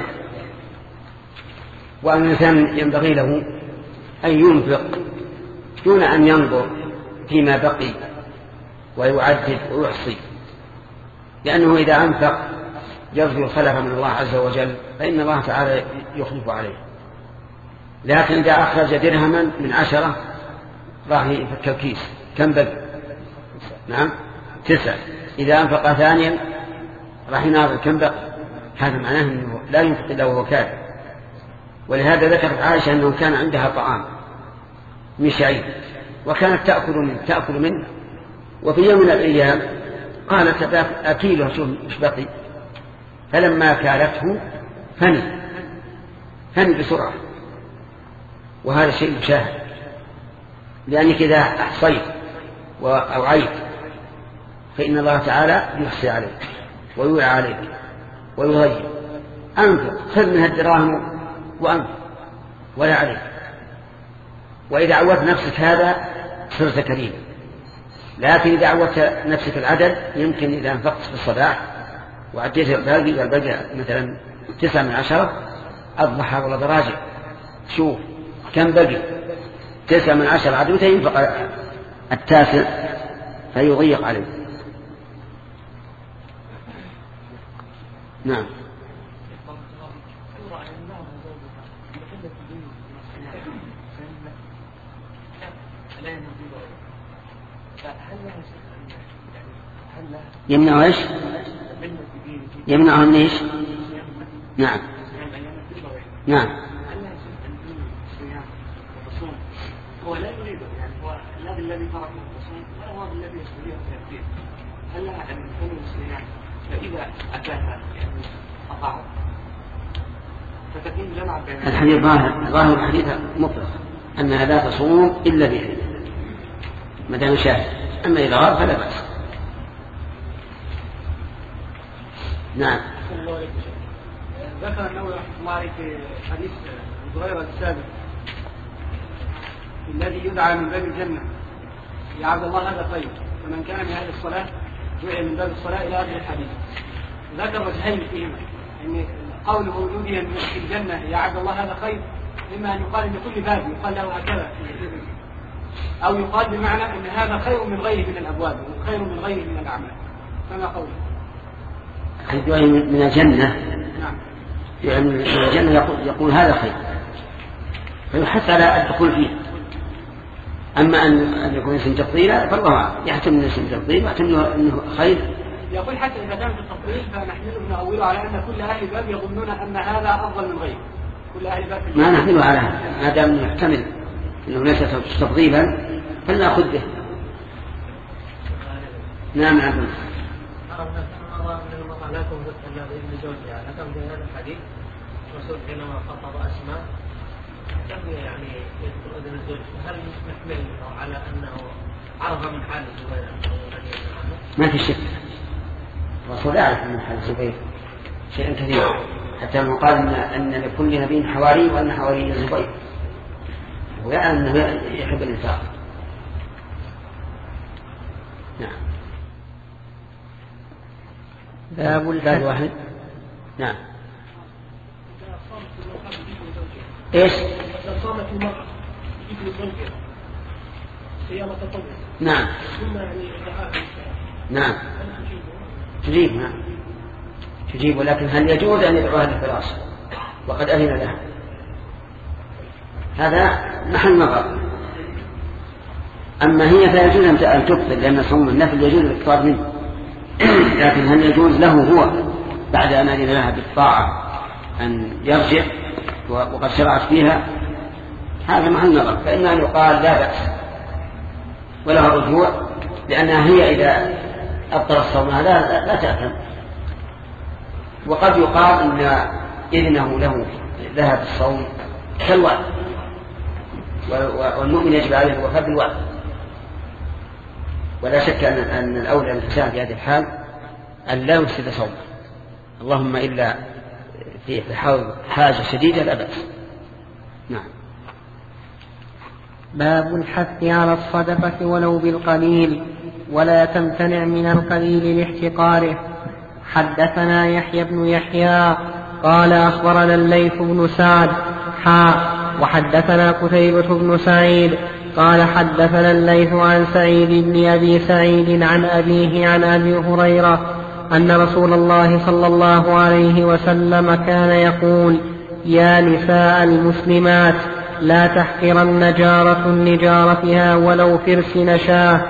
وأن الإنسان ينبغي له أن ينفق دون أن ينظر فيما بقي ويعدد ويحصي، لأنه إذا أنفق يرجو الخلف من الله عز وجل فإن الله تعالى يخلف عليه. لكن إذا أخرج درهما من عشرة راح يفك الكيس، كم بقي؟ نعم تسعة. إذا أنفق ثانيا راح يناظر كم بقي، هذا معناه أنه لا ينفق إلا وهو كافر. ولهذا ذكرت عائشة أنه كان عندها طعام من شعير وكانت تأكل منه تأكل منه وفي يوم من الأيام قالت: أكيله شوف مش بقي. فلما كالته فني فني بسرعة، وهذا شيء مشاهد، لأنك إذا أحصيت وأوعيت فإن الله تعالى يحصي عليك ويوعى عليك ويغير. أنفق، خذ منها الدراهم وأنفق ولا عليك. وإذا عودت نفسك هذا صرت كريما. لكن إذا عودت نفسك العدد، يمكن إذا أنفقت في الصباح وعديت الباقي والباقي مثلا تسعة من عشرة أضحى ولا براجع، شوف كم بقي، تسعة من عشرة عدوته ينفق التاسع فيضيق عليه. نعم. يمنع ايش؟ يمنعه من ايش؟ نعم نعم. هو لا يريده، يعني هو لا بالذي ترك التصوم ولا هو بالذي يستطيع التأثير. هل لها أن يكون الصيام فإذا أتاها يعني أطاعت فتكون جمع بين الحديث ظاهر ظاهر الحديث مطلق أنها لا تصوم إلا بإذن ما دام شاهد، أما إذا غاب فلا بأس. نعم. ذكر النووي رحمه الله عليه في حديث أبي هريرة السابق الذي يدعى من باب الجنة يا عبد الله هذا خير، فمن كان من أهل الصلاة دعي من باب الصلاة إلى آخر الحديث. ذكر وجهين فيهما، أن قول مولوديا في الجنة يا عبد الله هذا خير إما أن يقال لكل باب يقال له هكذا، أو يقال بمعنى أن هذا خير من غيره من الأبواب وخير من غيره من الأعمال. فما قوله؟ الدعاء من الجنة. نعم. يعني من الجنة يقول, يقول هذا خير فيحث على الدخول فيه. أما أن يكون اسم تفضيلا فالله يحتمل اسم تفضيل ويحتمل أنه خير. يقول حتى إذا كان في التفضيل فنحمله نأوله على أن كل أهل الباب يظنون أن هذا أفضل من غيره. كل أهل الباب ما نحمله على هذا، ما دام يحتمل أنه ليس تفضيلا فلنأخذ به. نعم عبد لا تنظر إلا بإذن زوجها، لكن في هذا الحديث الرسول حينما خطب أسماء لم يعني يذكر إذن الزوج، هل نحمل على أنه عرف من حال الزبير؟ ما في شك، الرسول يعرف من حال الزبير شيئا كثيرا، حتى أنه قال إن, أن لكل نبي حواري وأن حواري الزبير، ويعلم أنه يحب الإنفاق. نعم. باب الحد. واحد. نعم. ايش؟ صامت المرأة مثل زوجها صيام تطوع. نعم. ثم يعني نعم. تجيب نعم. تجيب، ولكن هل يجوز أن يدعوها للفراش وقد أذن لها؟ هذا محل نظر. أما هي فيجوز أن تبطل، لأن صوم النفل يجوز الإفطار منه، لكن هل يجوز له هو بعد أن أذن لها بالطاعة أن يرجع وقد شرعت فيها؟ هذا محل نظر. فإما أن يقال لا بأس ولها الرجوع، لأنها هي إذا أبطل الصوم لا, لا, لا تأثم. وقد يقال إن إذنه له ذهب الصوم كالوعد، والمؤمن يجب عليه الوفاء بالوعد، ولا شك أن, أن الأولى الإنسان في هذه الحال أن لا يفسد صومه، اللهم إلا في حاجة شديدة لا بأس. نعم. باب الحث على الصدقة ولو بالقليل، ولا تمتنع من القليل لاحتقاره. حدثنا يحيى بن يحيى قال أخبرنا الليث بن سعد حا وحدثنا قتيبة بن سعيد قال حدثنا الليث عن سعيد بن أبي سعيد عن أبيه عن أبي هريرة أن رسول الله صلى الله عليه وسلم كان يقول: يا نساء المسلمات لا تحقرن جارة لجارتها ولو فرس نشاه.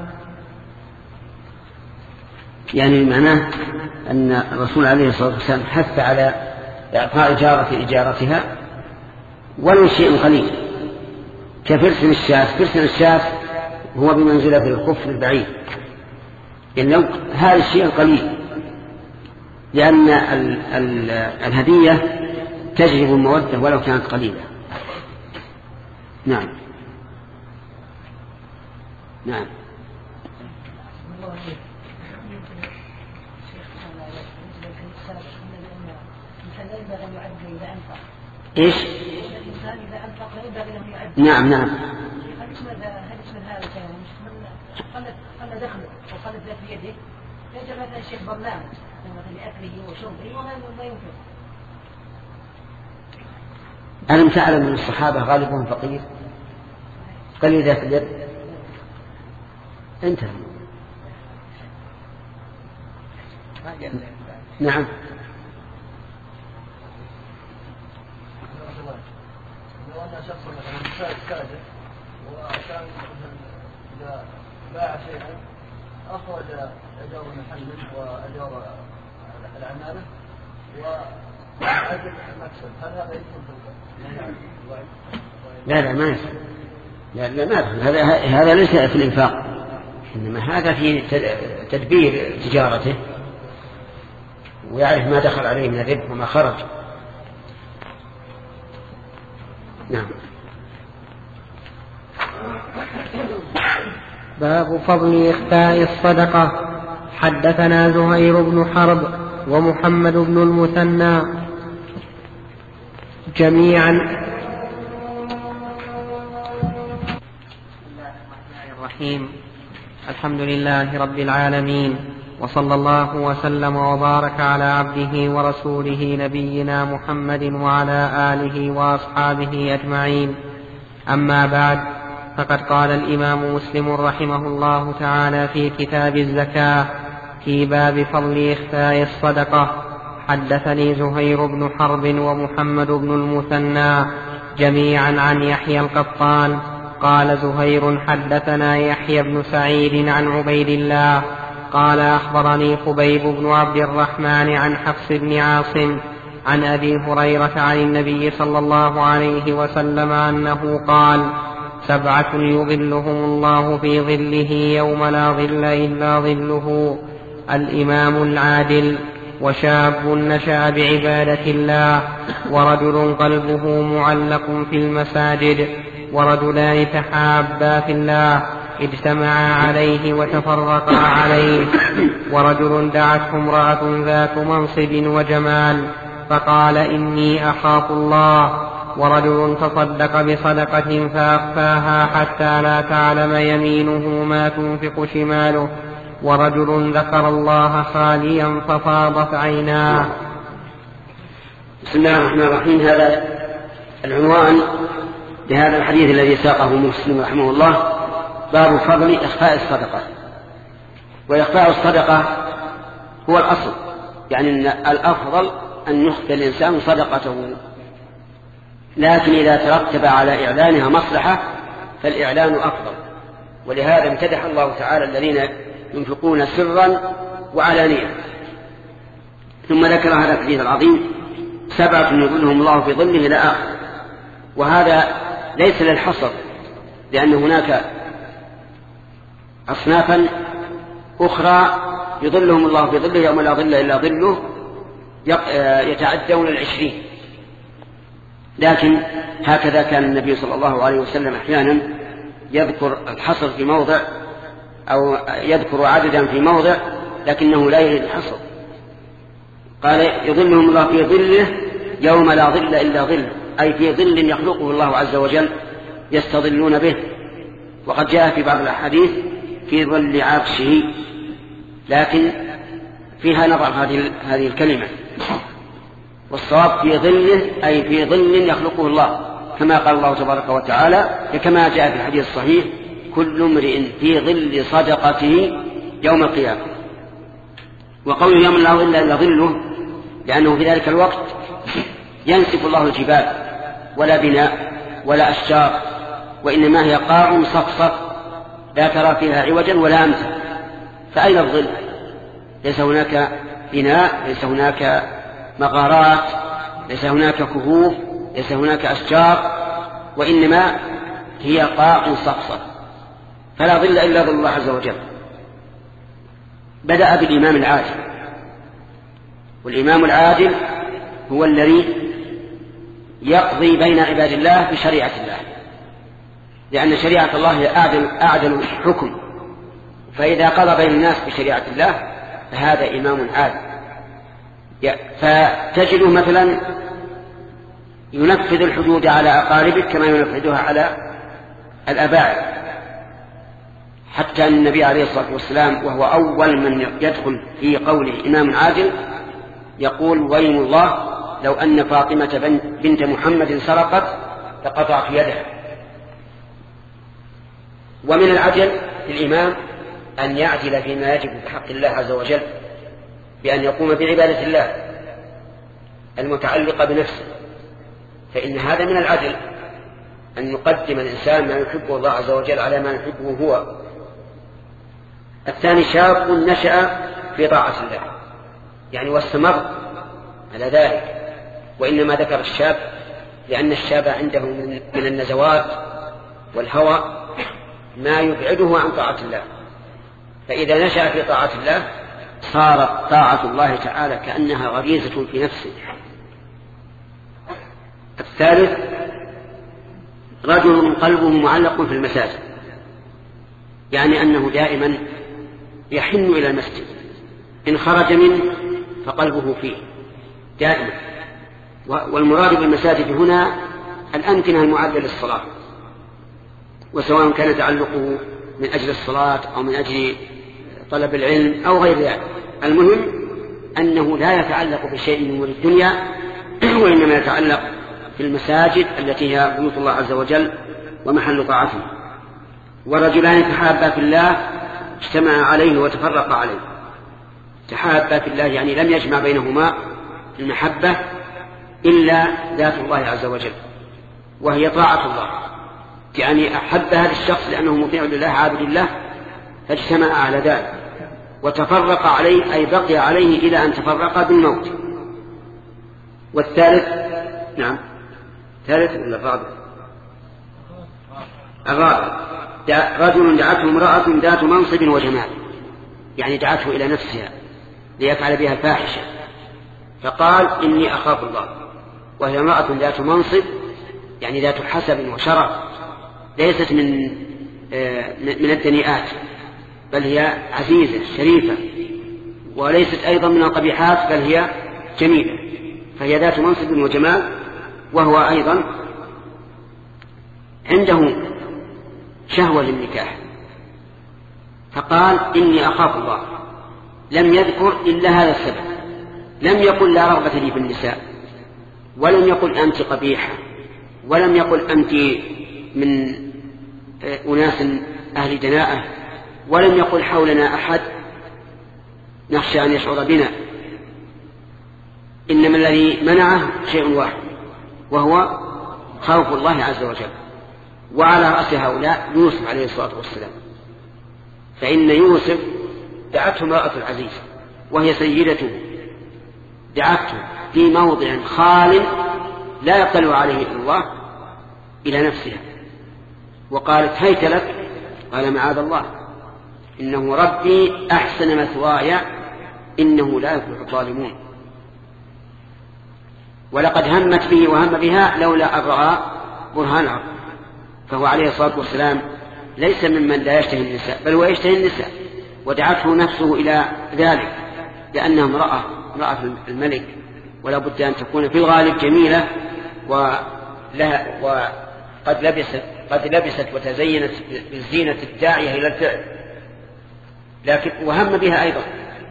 يعني معناه أن الرسول عليه الصلاة والسلام حث على إعطاء جارة إجارتها ولو شيء قليل، كفرس الشاة. فرس الشاة هو بمنزلة الخف البعيد، يعني هذا الشيء القليل، لأن ال ال الهدية تجلب المودة ولو كانت قليلة. نعم. نعم. ايش؟ الإنسان إذا أنفق لا ينبغي له يعد. نعم نعم. هل اسم هذا كان قلت قل دخله وقلت ذات بيده يجب هذا الشيء برنامج لأكله وشربه وما ينفق. ألم تعلم من الصحابة غالبهم فقير قليل ذات اليد؟ انتهى. نعم. لو أن شخص مثلا تاجر وكان إذا باع شيئا أخرج أجار محل وأجار العمالة وأجر المكسب، هل هذا يدخل في لا لا ما يدخل، لا لا ما يدخل، هذا هذا ليس في الإنفاق، إنما هذا في تدبير تجارته ويعرف ما دخل عليه من الربح وما خرج. نعم. باب فضل إخفاء الصدقة. حدثنا زهير بن حرب ومحمد بن المثنى جميعا. بسم الله الرحمن الرحيم. الحمد لله رب العالمين، وصلى الله وسلم وبارك على عبده ورسوله نبينا محمد وعلى آله وأصحابه أجمعين. أما بعد، فقد قال الإمام مسلم رحمه الله تعالى في كتاب الزكاة في باب فضل إخفاء الصدقة: حدثني زهير بن حرب ومحمد بن المثنى جميعا عن يحيى القطان قال زهير: حدثنا يحيى بن سعيد عن عبيد الله قال: أخبرني خبيب بن عبد الرحمن عن حفص بن عاصم عن أبي هريرة عن النبي صلى الله عليه وسلم أنه قال: سبعة يظلهم الله في ظله يوم لا ظل إلا ظله: الإمام العادل، وشاب نشأ بعبادة الله، ورجل قلبه معلق في المساجد، ورجلان تحابا في الله اجتمعا عليه وتفرقا عليه، ورجل دعته امرأة ذات منصب وجمال فقال: إني أخاف الله، ورجل تصدق بصدقة فأخفاها حتى لا تعلم يمينه ما تنفق شماله، ورجل ذكر الله خاليا ففاضت عيناه. بسم الله الرحمن الرحيم. هذا العنوان لهذا الحديث الذي ساقه مسلم رحمه الله: باب فضل إخفاء الصدقة. وإخفاء الصدقة هو الأصل، يعني أن الأفضل أن يخفي الإنسان صدقته، لكن إذا ترتب على إعلانها مصلحة فالإعلان أفضل. ولهذا امتدح الله تعالى الذين ينفقون سرا وعلانية. ثم ذكر هذا الحديث العظيم: سبعة يظلهم الله في ظله إلى آخر. وهذا ليس للحصر، لأن هناك أصنافا أخرى يظلهم الله في ظله يوم لا ظل إلا ظله، يتعدون العشرين. لكن هكذا كان النبي صلى الله عليه وسلم أحيانا يذكر الحصر في موضع أو يذكر عددا في موضع، لكنه لا يريد الحصر. قال: يظلهم الله في ظله يوم لا ظل إلا ظله، أي في ظل يخلقه الله عز وجل يستظلون به. وقد جاء في بعض الأحاديث في ظل عرشه، لكن فيها نضع هذه هذه الكلمة، والصواب في ظله أي في ظل يخلقه الله، كما قال الله تبارك وتعالى، كما جاء في الحديث الصحيح: كل امرئ في ظل صدقته يوم القيامة. وقول يوم لا ظل إلا ظله لأنه في ذلك الوقت ينسف الله الجبال، ولا بناء ولا أشجار، وإنما هي قاع صفصف لا ترى فيها عوجا ولا أمتا. فأين الظل؟ ليس هناك بناء، ليس هناك مغارات، ليس هناك كهوف، ليس هناك أشجار، وإنما هي قاع صفصف، فلا ظل إلا ظل الله عز وجل. بدأ بالإمام العادل، والإمام العادل هو الذي يقضي بين عباد الله بشريعة الله، لأن شريعة الله هي أعدل, أعدل حكم. فإذا قضى بين الناس بشريعة الله فهذا إمام عادل. فتجده مثلا ينفذ الحدود على أقاربك كما ينفذها على الأباعد، حتى أن النبي عليه الصلاة والسلام وهو أول من يدخل في قوله إمام عادل يقول: ويم الله لو أن فاطمة بنت محمد سرقت لقطعت يدها. ومن العدل للإمام أن يعدل فيما يجب بحق الله عز وجل، بأن يقوم بعبادة الله المتعلقة بنفسه، فإن هذا من العدل أن يقدم الإنسان ما يحبه الله عز وجل على ما يحبه هو. الثاني شاب نشأ في طاعة الله يعني واستمر على ذلك، وإنما ذكر الشاب لأن الشاب عنده من النزوات والهوى ما يبعده عن طاعة الله، فإذا نشأ في طاعة الله صارت طاعة الله تعالى كأنها غريزة في نفسه. الثالث رجل قلبه معلق في المساجد، يعني أنه دائما يحن إلى المسجد، إن خرج منه فقلبه فيه دائما. والمراد بالمساجد هنا الأمكنة المعدة للصلاة، وسواء كان تعلقه من أجل الصلاة أو من أجل طلب العلم أو غير ذلك، المهم أنه لا يتعلق بشيء من أمور الدنيا وإنما يتعلق في المساجد التي هي بيوت الله عز وجل ومحل طاعته. ورجلان تحابا في الله اجتمعا عليه وتفرقا عليه. تحابا في الله يعني لم يجمع بينهما المحبة إلا ذات الله عز وجل وهي طاعة الله، يعني أحب هذا الشخص لأنه مطيع لله عابد الله فاجتمع على ذلك، وتفرق عليه أي بقي عليه إلى أن تفرق بالموت. والثالث نعم ثالث ولا الرابع؟ الرابع رجل دعته امرأة ذات منصب وجمال، يعني دعته إلى نفسها ليفعل بها الفاحشة، فقال إني أخاف الله، وهي امرأة ذات منصب يعني ذات حسب وشرف، ليست من من الدنيئات بل هي عزيزة شريفة، وليست أيضا من القبيحات بل هي جميلة، فهي ذات منصب وجمال، وهو أيضا عنده شهوة للنكاح، فقال إني أخاف الله. لم يذكر إلا هذا السبب، لم يقل لا رغبة لي في النساء، ولم يقل أنت قبيحة، ولم يقل أنت من أناس أهل دناءة، ولم يقل حولنا أحد نخشى أن يشعر بنا، إنما الذي منعه شيء واحد وهو خوف الله عز وجل. وعلى رأس هؤلاء يوسف عليه الصلاة والسلام، فإن يوسف دعته امرأة العزيز وهي سيدته، دعته في موضع خال لا يطلع عليه إلا الله إلى نفسها، وقالت هيت لك، قال معاذ الله إنه ربي أحسن مثواي إنه لا يفلح الظالمون. ولقد همت به وهم بها لولا أن رأى برهان ربه، فهو عليه الصلاة والسلام ليس ممن لا يشتهي النساء بل هو يشتهي النساء، ودعته نفسه إلى ذلك لأنها امرأة امرأة الملك، ولا بد أن تكون في الغالب جميلة ولها وقد لبست قد لبست وتزينت بالزينة الداعية إلى الفعل، لكن وهم بها أيضا،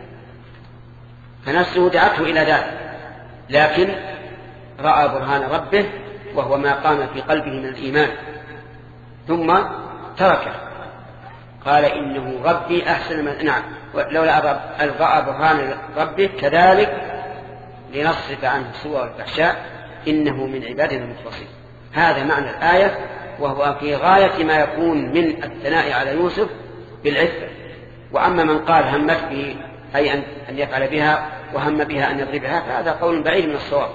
فنفسه دعته إلى ذلك، لكن رأى برهان ربه وهو ما قام في قلبه من الإيمان ثم تركه، قال إنه ربي أحسن من نعم لولا رأى برهان ربه كذلك لنصرف عنه السوء والفحشاء إنه من عبادنا المخلصين. هذا معنى الآية، وهو في غاية ما يكون من الثناء على يوسف بالعفة. وأما من قال همت به أي أن يفعل بها وهم بها أن يضربها فهذا قول بعيد من الصواب.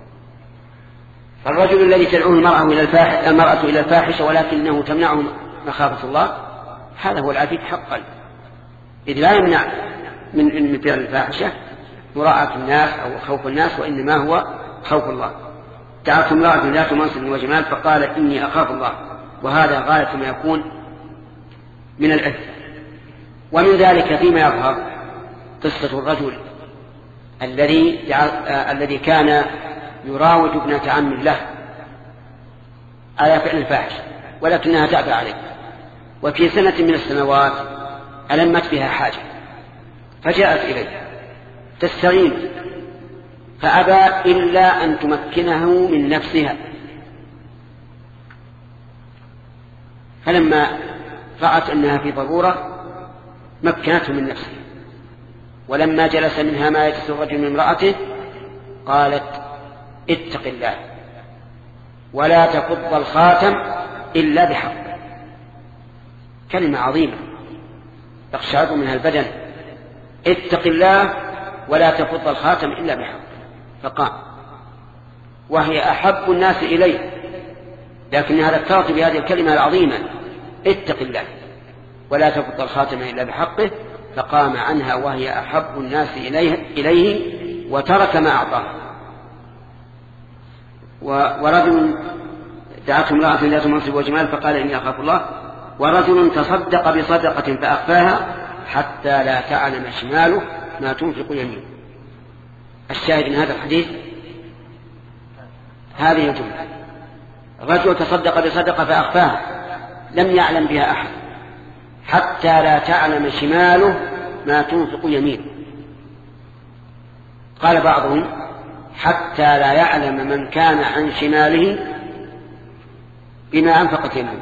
فالرجل الذي تدعوه المرأة إلى الفاحشة المرأة إلى الفاحشة ولكنه تمنعه مخافة الله، هذا هو العفيف حقا، إذ لا يمنع من من فعل الفاحشة مراءة الناس أو خوف الناس، وإنما هو خوف الله. دعته امرأة ذات منصب وجمال فقال إني أخاف الله، وهذا غاية ما يكون من العفة. ومن ذلك فيما يظهر قصة الرجل الذي آه الذي كان يراود ابنة عم له على فعل الفاحشة ولكنها تأبى عليه، وفي سنة من السنوات ألمت بها حاجة فجاءت إليه تستعين، فأبى إلا أن تمكنه من نفسها، فلما رأت أنها في ضرورة مكنته من نفسها، ولما جلس منها ما يجلس الرجل من امرأته قالت اتق الله ولا تفض الخاتم إلا بحق. كلمة عظيمة، يقشعر منها البدن اتق الله ولا تفض الخاتم إلا بحق، فقام، وهي أحب الناس إليه، لكنها ذكرت بهذه الكلمة العظيمة اتق الله ولا تفض الخاتم إلا بحقه، فقام عنها وهي أحب الناس إليه, إليه وترك ما أعطاه. ورجل دعته امرأة ذات منصب وجمال فقال إني أخاف الله، ورجل تصدق بصدقة فأخفاها حتى لا تعلم شماله ما تنفق يمينه. الشاهد من هذا الحديث هذه الجملة: رجل تصدق بصدقة فأخفاها لم يعلم بها أحد حتى لا تعلم شماله ما تنفق يمينه. قال بعضهم حتى لا يعلم من كان عن شماله بما أنفقت يمينه.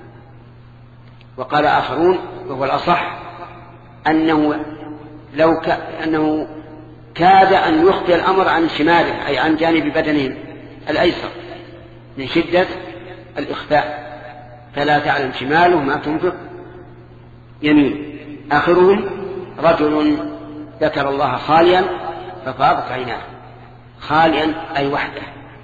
وقال آخرون وهو الأصح أنه لو ك... أنه كاد أن يخفي الأمر عن شماله، أي عن جانب بدنه الأيسر من شدة الإخفاء، فلا تعلم شماله ما تنفق يمين. آخرهم رجل ذكر الله خاليا ففاضت عيناه، خاليا أي وحده،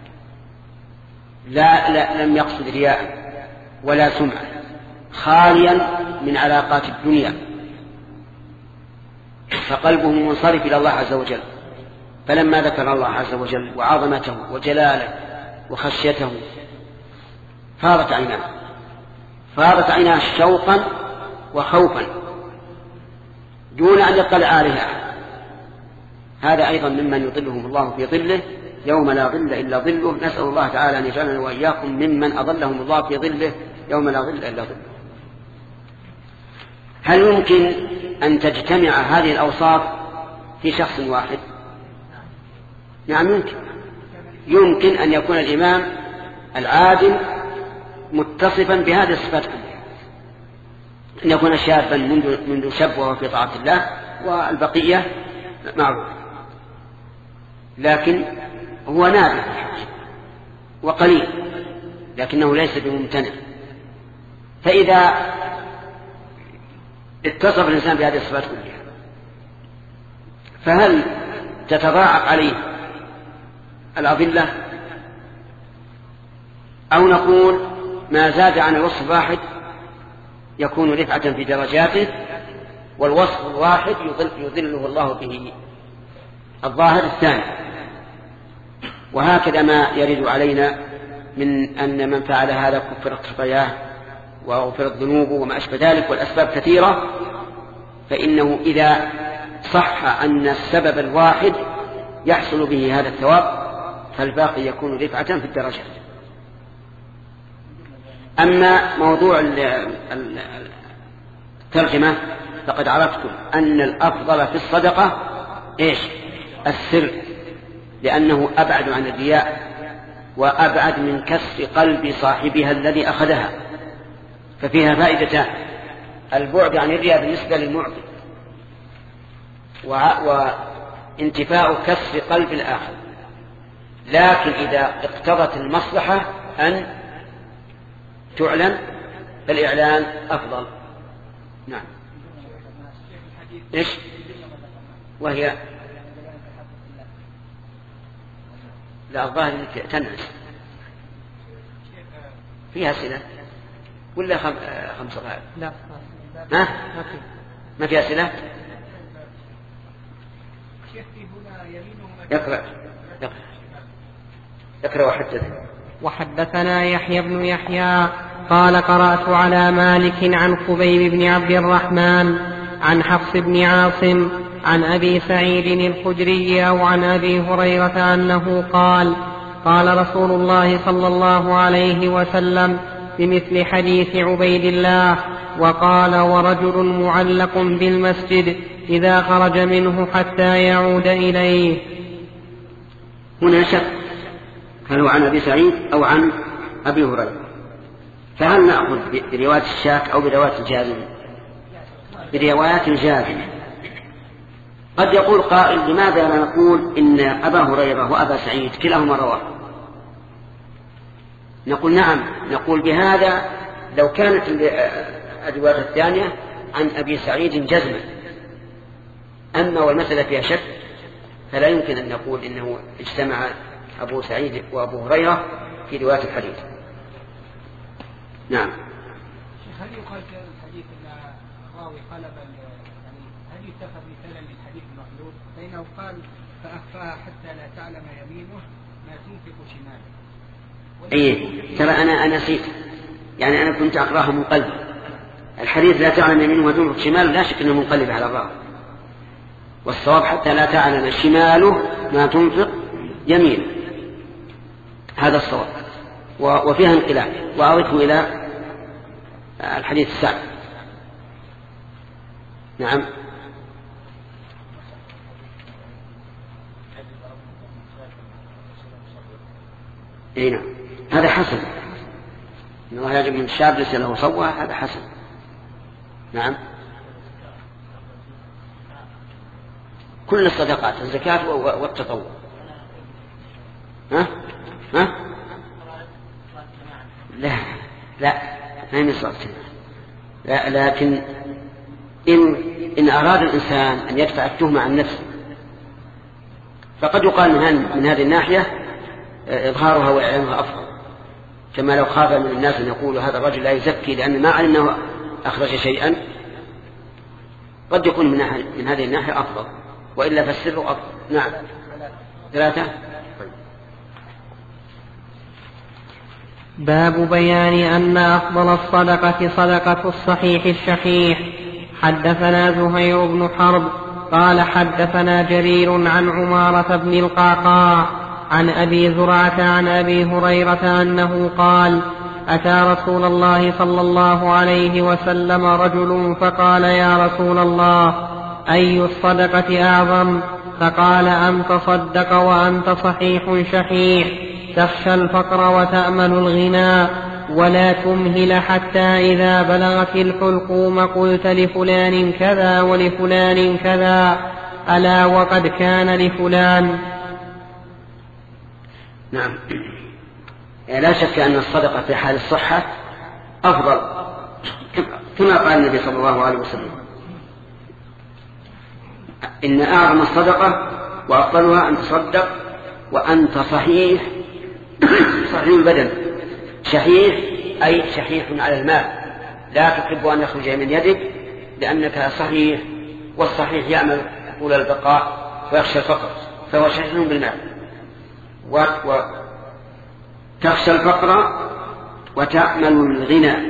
لا, لا لم يقصد رياء ولا سمعة، خاليا من علاقات الدنيا، فقلبه منصرف إلى الله عز وجل. فلما ذكر الله عز وجل وعظمته وجلاله وخشيته فاضت عيناه، فاضت عيناه شوقا وخوفا دون أن يطلع عليها أحد. هذا أيضا ممن يظلهم الله في ظله يوم لا ظل إلا ظله. نسأل الله تعالى أن يجعلنا وإياكم ممن أظلهم الله في ظله يوم لا ظل إلا ظله. هل يمكن أن تجتمع هذه الأوصاف في شخص واحد؟ نعم يمكن. يمكن أن يكون الإمام العادل متصفا بهذه الصفات كلها، أن يكون شابا منذ, منذ شب وهو في طاعة الله، والبقية معروف، لكن هو نادر وقليل لكنه ليس بممتنع. فإذا اتصف الإنسان بهذه الصفات كلها فهل تتضاعف عليه الأضلة، أو نقول ما زاد عن الوصف الواحد يكون رفعة في درجاته، والوصف الواحد يضل يضله الله به الظاهر الثاني. وهكذا ما يرد علينا من أن من فعل هذا كفرت خطاياه وغفرت ذنوبه وما أشبه ذلك، والأسباب كثيرة، فإنه إذا صح أن السبب الواحد يحصل به هذا الثواب فالباقي يكون رفعة في الدرجات. أما موضوع الترجمة فقد عرفتم أن الأفضل في الصدقة إيش؟ السر، لأنه أبعد عن الرياء وأبعد من كسر قلب صاحبها الذي أخذها، ففيها فائدتان: البعد عن الرياء بالنسبة للمعطي، وانتفاء كسر قلب الآخر. لكن إذا اقتضت المصلحة أن تعلن فالإعلان أفضل. نعم. إيش؟ وهي لا الظاهر أنك تنعس فيها أسئلة ولا خم... خمسة غائب؟ لا ما ما في أسئلة. يقرأ يقرأ يقرأ وحدث. وحدثنا يحيى بن يحيى قال قرأت على مالك عن خبيب بن عبد الرحمن عن حفص بن عاصم عن أبي سعيد الخدري أو عن أبي هريرة أنه قال قال رسول الله صلى الله عليه وسلم بمثل حديث عبيد الله: وقال ورجل معلق بالمسجد إذا خرج منه حتى يعود إليه. هنا شك هل هو عن أبي سعيد أو عن أبي هريرة، فهل نأخذ برواية الشاك أو برواية الجازم؟ بروايات الجازم. قد يقول قائل لماذا لا نقول إن أبا هريرة وأبا سعيد كلاهما رواه؟ نقول نعم، نقول بهذا لو كانت الرواية الثانية عن أبي سعيد جزما. أما والمسألة فيها شك فلا يمكن أن نقول إنه اجتمع أبو سعيد وأبو هريرة في رواية الحديث. نعم. هل يقال في الحديث أن الراوي قلب يعني هل يتخذ مثالا للحديث المقلوب؟ فإنه قال فأخفاها حتى لا تعلم يمينه ما تنفق شماله. إيه ترى أنا أنا نسيت يعني أنا كنت أقرأها منقلب. الحديث لا تعلم يمينه ما تنفق شماله لا شك أنه منقلب على الراوي، والصواب حتى لا تعلم شماله ما تنفق يمينه، هذا الصواب. وفيها انقلاب. وأضفه إلى الحديث السابق. نعم. اي نعم هذا حسن، إن الله يجب من الشاب ليس له صوة، هذا حسن. نعم. كل الصدقات الزكاة والتطوع. ها ها لا لا ما هي من صلاة لا، لكن إن إن أراد الإنسان أن يدفع التهمة عن نفسه فقد يقال من هذه الناحية إظهارها وإعلانها أفضل، كما لو خاف من الناس أن يقولوا هذا الرجل لا يزكي لأن ما علمنا أخرج شيئا، قد يكون من, من هذه الناحية أفضل، وإلا فالسر أفضل. نعم. ثلاثة. باب بيان أن أفضل الصدقة صدقة الصحيح الشحيح. حدثنا زهير بن حرب قال حدثنا جرير عن عمارة بن القعقاع عن أبي زرعة عن أبي هريرة أنه قال أتى رسول الله صلى الله عليه وسلم رجل فقال يا رسول الله أي الصدقة أعظم؟ فقال أن تصدق وأنت صحيح شحيح تخشى الفقر وتأمل الغنى ولا تمهل حتى إذا بلغت الحلقوم قلت لفلان كذا ولفلان كذا ألا وقد كان لفلان. نعم. لا شك أن الصدقة في حال الصحة أفضل، كما قال النبي صلى الله عليه وسلم إن أعظم الصدقة وأفضلها أن تصدق وأنت صحيح صحيح البدن شحيح أي شحيح على المال، لا تحب أن يخرج من يدك لأنك صحيح، والصحيح يعمل طول البقاء ويخشى الفقر فهو شحيح بالمال. وتخشى الفقر وتأمل الغنى،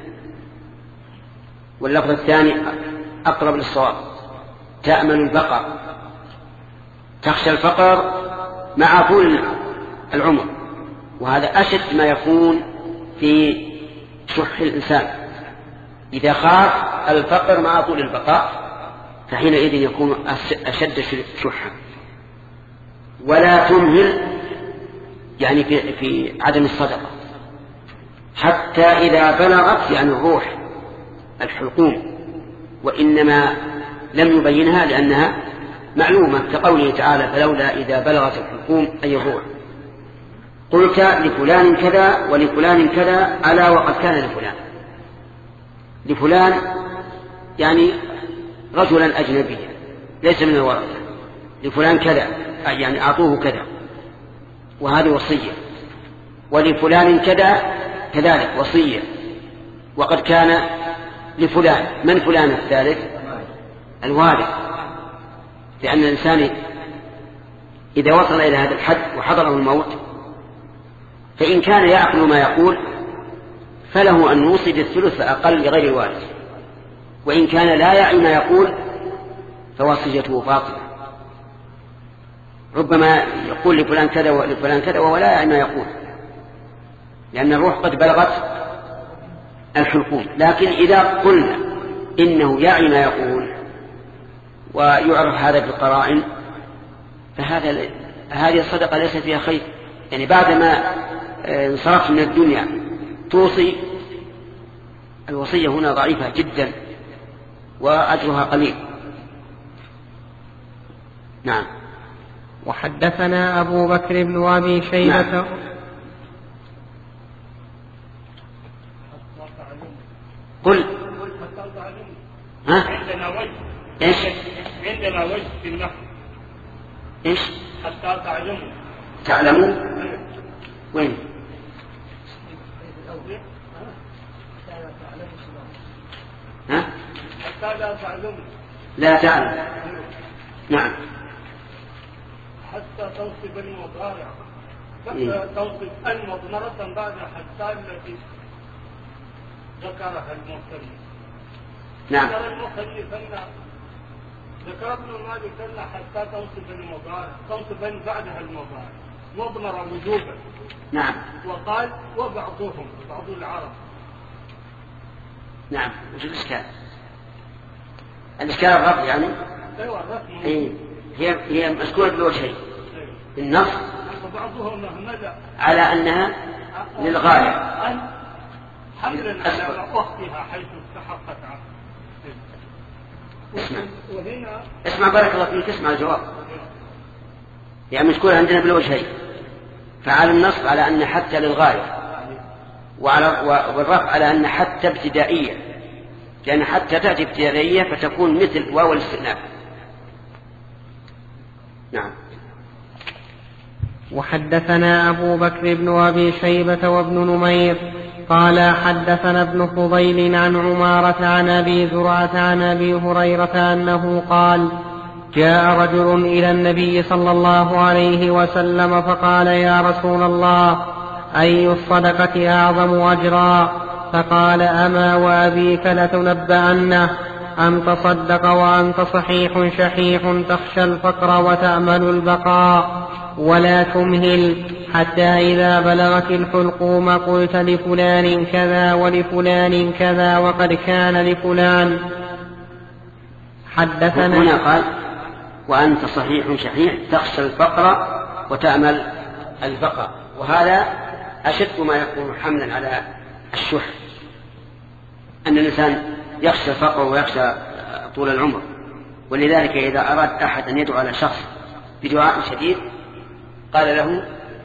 واللفظ الثاني أقرب للصواب تأمل البقاء. تخشى الفقر مع طول العمر، وهذا أشد ما يكون في شح الإنسان. إذا خاف الفقر مع طول البقاء فحينئذ يكون أشد شحا. ولا تمهل يعني في, في عدم الصدقة حتى إذا بلغت يعني الروح الحلقوم، وإنما لم يبينها لأنها معلومة كقوله تعالى فلولا إذا بلغت الحلقوم أي الروح قلت لفلان كذا ولفلان كذا ألا وقد كان لفلان. لفلان يعني رجلا أجنبيا ليس من الورثة، لفلان كذا يعني أعطوه كذا وهذه وصية، ولفلان كذا كذلك وصية وقد كان لفلان. من فلان الثالث؟ الوارث، لأن الإنسان إذا وصل إلى هذا الحد وحضره الموت فإن كان يعقل ما يقول فله أن يوصي بالثلث فأقل لغير الوارث، وإن كان لا يعي ما يقول فوصيته باطلة. ربما يقول لفلان كذا ولفلان كذا وهو لا يعي ما يقول لأن الروح قد بلغت الحلقوم. لكن إذا قلنا إنه يعي ما يقول ويعرف هذا بالقرائن فهذا هذه الصدقة ليس فيها خير، يعني بعدما انصرفت من الدنيا توصي. الوصية هنا ضعيفة جدا وأجرها قليل. نعم. وحدثنا أبو بكر بن أبي شيبة. نعم. قل ها؟ عندنا وجه. إيش؟ عندنا وجه في النحو. إيش؟ حتى تعلموا. تعلموا؟ وين؟ ها؟ حتى لا تعلموا. لا تعلم. نعم. حتى تنصب المضارع. إيه؟ حتى تنصب المضمرة بعد حتى التي ذكرها المصنف. نعم. ذكر المصنف أن ذكر ابن مالك أن حتى تنصب المضارع تنصب بعدها المضارع مضمرة وجوبا. نعم. وقال وبعضهم بعض العرب. نعم. وش الإشكال؟ الإشكال الرفض يعني؟ أيوة الرفض. إيه. هي هي مذكورة بالوجهين. النص وبعضهم مهملة على أنها للغاية. حملا على وقتها حيث استحقت عنه. اسمع. وهنا اسمع بارك الله فيك، اسمع الجواب. يعني مذكورة عندنا بالوجهين، فعلى النصب على أن حتى للغاية، وعلى والرفع على أن حتى ابتدائية، لأن حتى تأتي ابتدائية فتكون مثل واو الاستئناف. نعم. وحدثنا أبو بكر بن أبي شيبة وابن نمير قال حدثنا ابن فضيل عن عمارة عن أبي زرعة عن أبي هريرة أنه قال جاء رجل إلى النبي صلى الله عليه وسلم فقال يا رسول الله أي الصدقة أعظم أجرا؟ فقال أما وأبيك لتنبأنه أم تصدق وأنت صحيح شحيح تخشى الفقر وتأمل البقاء ولا تمهل حتى إذا بلغت الحلقوم قلت لفلان كذا ولفلان كذا وقد كان لفلان. حدثنا هنا قال وأنت صحيح شحيح تخشى الفقر وتأمل البقاء، وهذا أشد ما يكون حملا على الشح، أن الإنسان يخشى الفقر ويخشى طول العمر. ولذلك إذا أراد أحد أن يدعو على شخص بدعاء شديد قال له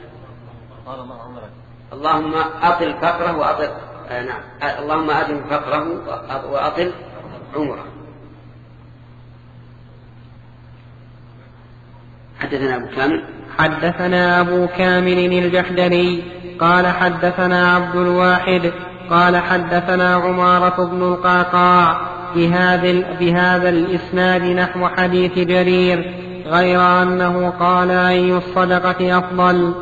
اللهم أطل فقره وأطل آه نعم اللهم أدم فقره وأطل عمره. حدثنا أبو كامل حدثنا أبو كامل الجحدري قال حدثنا عبد الواحد قال حدثنا عمارة بن القعقاع بهذا, بهذا الإسناد نحو حديث جرير غير أنه قال أي الصدقة أفضل.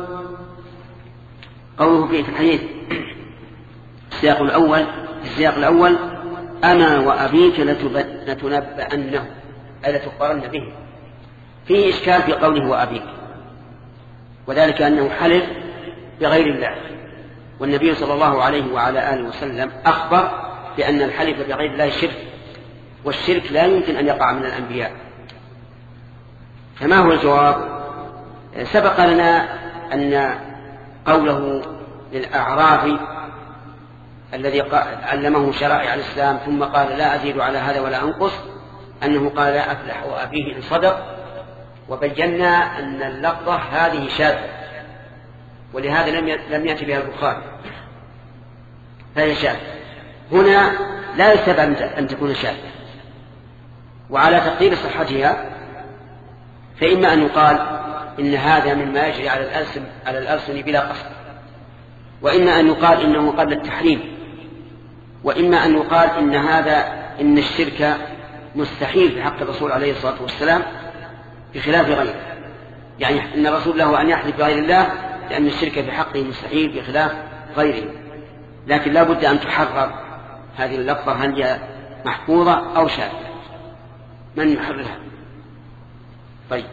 قوله في الحديث السياق الأول السياق الأول أنا وأبيك لتنبأنه أي لتخبرن به. فيه إشكال في قوله وأبيك، وذلك أنه حلف بغير الله، والنبي صلى الله عليه وعلى آله وسلم أخبر بأن الحلف بغير الله شرك، والشرك لا يمكن أن يقع من الأنبياء. فما هو الجواب؟ سبق لنا أن قوله للأعرافي الذي علمه شرائع الإسلام ثم قال لا أزيد على هذا ولا أنقص أنه قال لا أفلح وأبيه إن صدق، وبينا أن اللفظة هذه شاذة، ولهذا لم لم يأتي بها البخاري، فهي شاذة. هنا لا يستبعد أن تكون شاذة، وعلى تقدير صحتها فإما أن يقال إن هذا مما يجري على الألسن على الألسن بلا قصد، وإما أن يقال إنه قبل التحريم، وإما أن يقال إن هذا إن الشرك مستحيل في حق الرسول عليه الصلاة والسلام بخلاف غيره، يعني إن الرسول له أن يحلف بغير الله لأن الشرك في حقه مستحيل بخلاف غيره. لكن لا بد أن تحرر هذه اللفظة هل هي محفوظة أو شاذة، من يحررها؟ طيب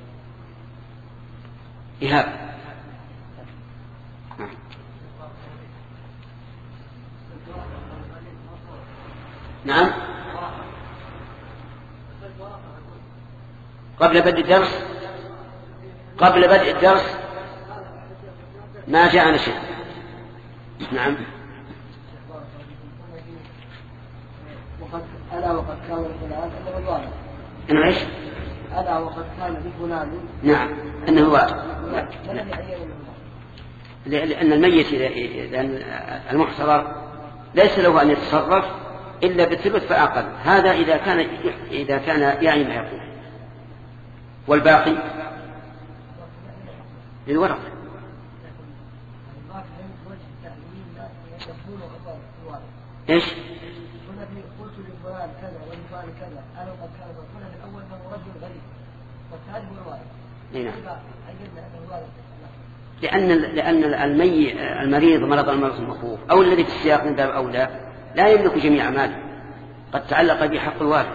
إيهاب. نعم قبل بدء الدرس قبل بدء الدرس ما جاءنا شيء. نعم وقد ألا وقد كان لفلان أنه ظالم. أنا إيش؟ ألا وقد كان لفلان نعم أنه واجب، لأن الميت لأن المحتضر ليس له أن يتصرف إلا بالثلث فأقل. هذا إذا كان إذا كان يعني ما يقول. والباقي للورثة. إيش؟ قلت للفلان كذا ولفلان كذا أنا قد كان هنا في الأول أنه رجل غريب والثاني هو الوارث. نعم. لأن لأن المي المريض مرض المرض المخوف أو الذي في السياق من باب أولى لا يملك جميع ماله، قد تعلق به حق الوارث.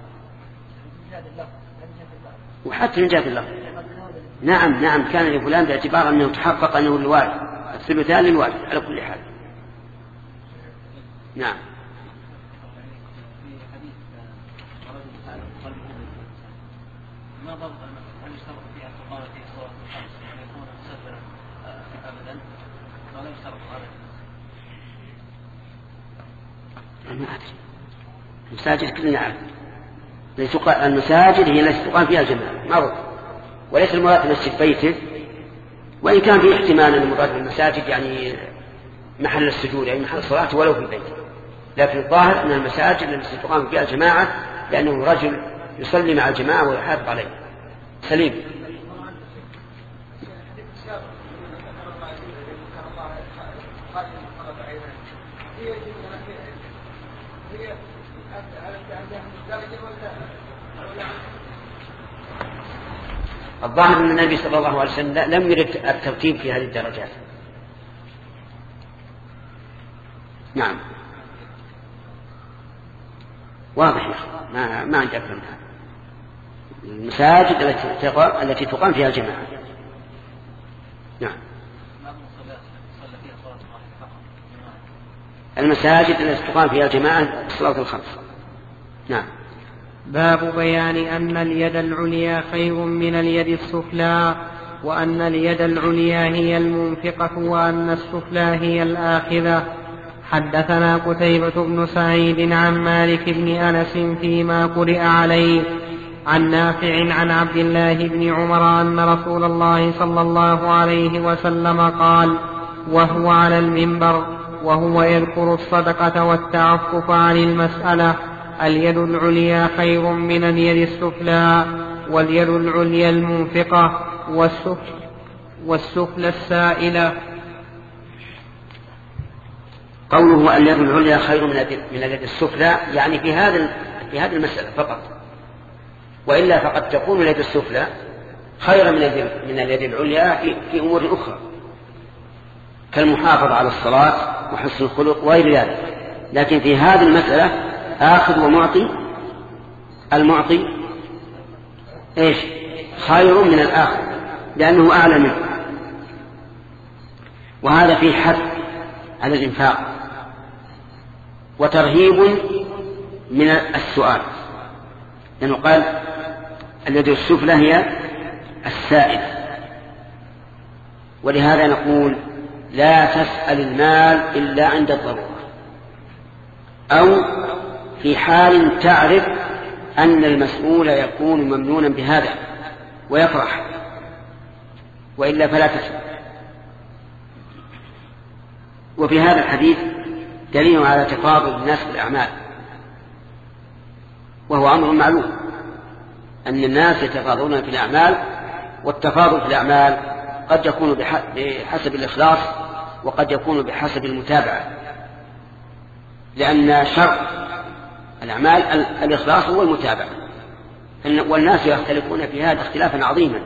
وحتى من جهة الله. نعم نعم كان لفلان باعتبار أنه تحقق أنه الوارث، الثلثان للوارث على كل حال. نعم. ما ضبط هل يشترط فيها الطهارة في صلاة الخمس أن يكون مسافرا أبدا ولا يشترط هذا؟ ما أدري. المساجد كلنا نعرف المساجد هي التي تقام فيها الجماعة معروف، وليس المراد مسجد بيته، وإن كان في احتمال أن المراد بالمساجد يعني محل السجود يعني محل الصلاة ولو في البيت، لكن الظاهر أن المساجد التي تقام فيها الجماعة لأنه رجل يصلي مع الجماعة ويحافظ عليه. سليم. الظاهر أن النبي صلى الله عليه وسلم لم يرد الترتيب في هذه الدرجات. نعم واضح يا أخي، ما ما عندي أكثر من هذا. المساجد التي تقام التي تقام فيها الجماعة. نعم. المساجد التي تقام فيها الجماعة الصلاة الخمس. نعم. باب بيان أن اليد العليا خير من اليد السفلى، وأن اليد العليا هي المنفقة وأن السفلى هي الآخذة. حدثنا قتيبة بن سعيد عن مالك بن أنس فيما قرئ عليه عن نافع عن عبد الله بن عمر أن رسول الله صلى الله عليه وسلم قال وهو على المنبر وهو يذكر الصدقة والتعفف عن المسألة: اليد العليا خير من اليد السفلى، واليد العليا المنفقة والسفلى, والسفلى السائلة. قوله اليد العليا خير من اليد السفلى يعني في هذا في هذه المسألة فقط، وإلا فقد تكون اليد السفلى خير من من اليد العليا في, في أمور أخرى كالمحافظة على الصلاة وحسن الخلق وغير ذلك. لكن في هذه المسألة آخذ ومعطي، المعطي إيش خير من الآخر لأنه أعلى منه، وهذا فيه حث على الإنفاق وترهيب من السؤال، لأنه قال اليد السفلى هي السائلة. ولهذا نقول لا تسأل المال إلا عند الضرورة، أو في حال تعرف أن المسؤول يكون ممنونا بهذا ويفرح، وإلا فلا تسأل. وفي هذا الحديث دليل على تفاضل الناس في الأعمال، وهو أمر معلوم أن الناس يتفاضلون في الأعمال، والتفاضل في الأعمال قد يكون بحسب الإخلاص وقد يكون بحسب المتابعة، لأن شرط الأعمال الإخلاص هو المتابعة، والناس يختلفون في هذا اختلافا عظيما.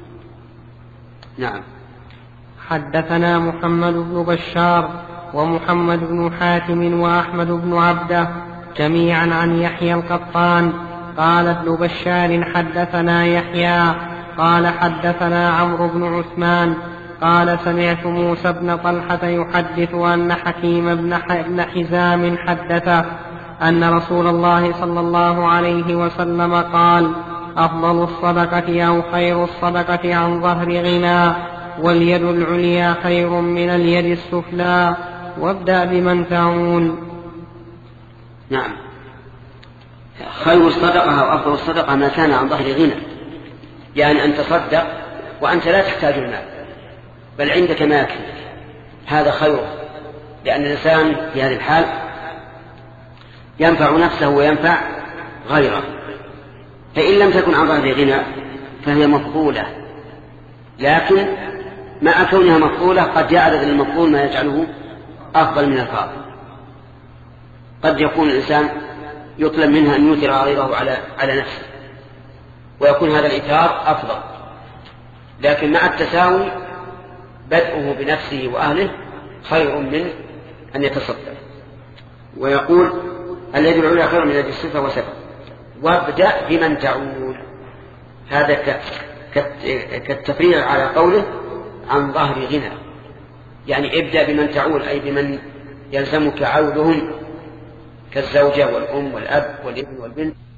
نعم. حدثنا محمد بن بشار ومحمد بن حاتم وأحمد بن عبده جميعا عن يحيى القطان قال ابن بشار حدثنا يحيى قال حدثنا عمرو بن عثمان قال سمعت موسى بن طلحة يحدث أن حكيم بن حزام حدثه أن رسول الله صلى الله عليه وسلم قال: أفضل الصدقة أو خير الصدقة عن ظهر غنى، واليد العليا خير من اليد السفلى، وابدأ بمن تعول. نعم. خير الصدقة أو أفضل الصدقة ما كان عن ظهر غنى، يعني أن تصدق وأنت لا تحتاج المال بل عندك ما يكفي، هذا خير، لأن الإنسان في هذه الحال ينفع نفسه وينفع غيره. فإن لم تكن عن ظهر غنى فهي مفضولة، لكن مع كونها مفضولة قد يعرض للمفضول ما يجعله أفضل من الفاضل. قد يكون الإنسان يطلب منها أن يؤثر غيره على على نفسه ويكون هذا الإيثار أفضل، لكن مع التساوي بدءه بنفسه وأهله خير من أن يتصدق. ويقول الذي العليا خير من الذي الصفة وسبب. وابدأ بمن تعول، هذا كالتفريع على قوله عن ظهر غنى، يعني ابدأ بمن تعول أي بمن يلزمك عولهم كالزوجة والأم والأب والابن والبنت.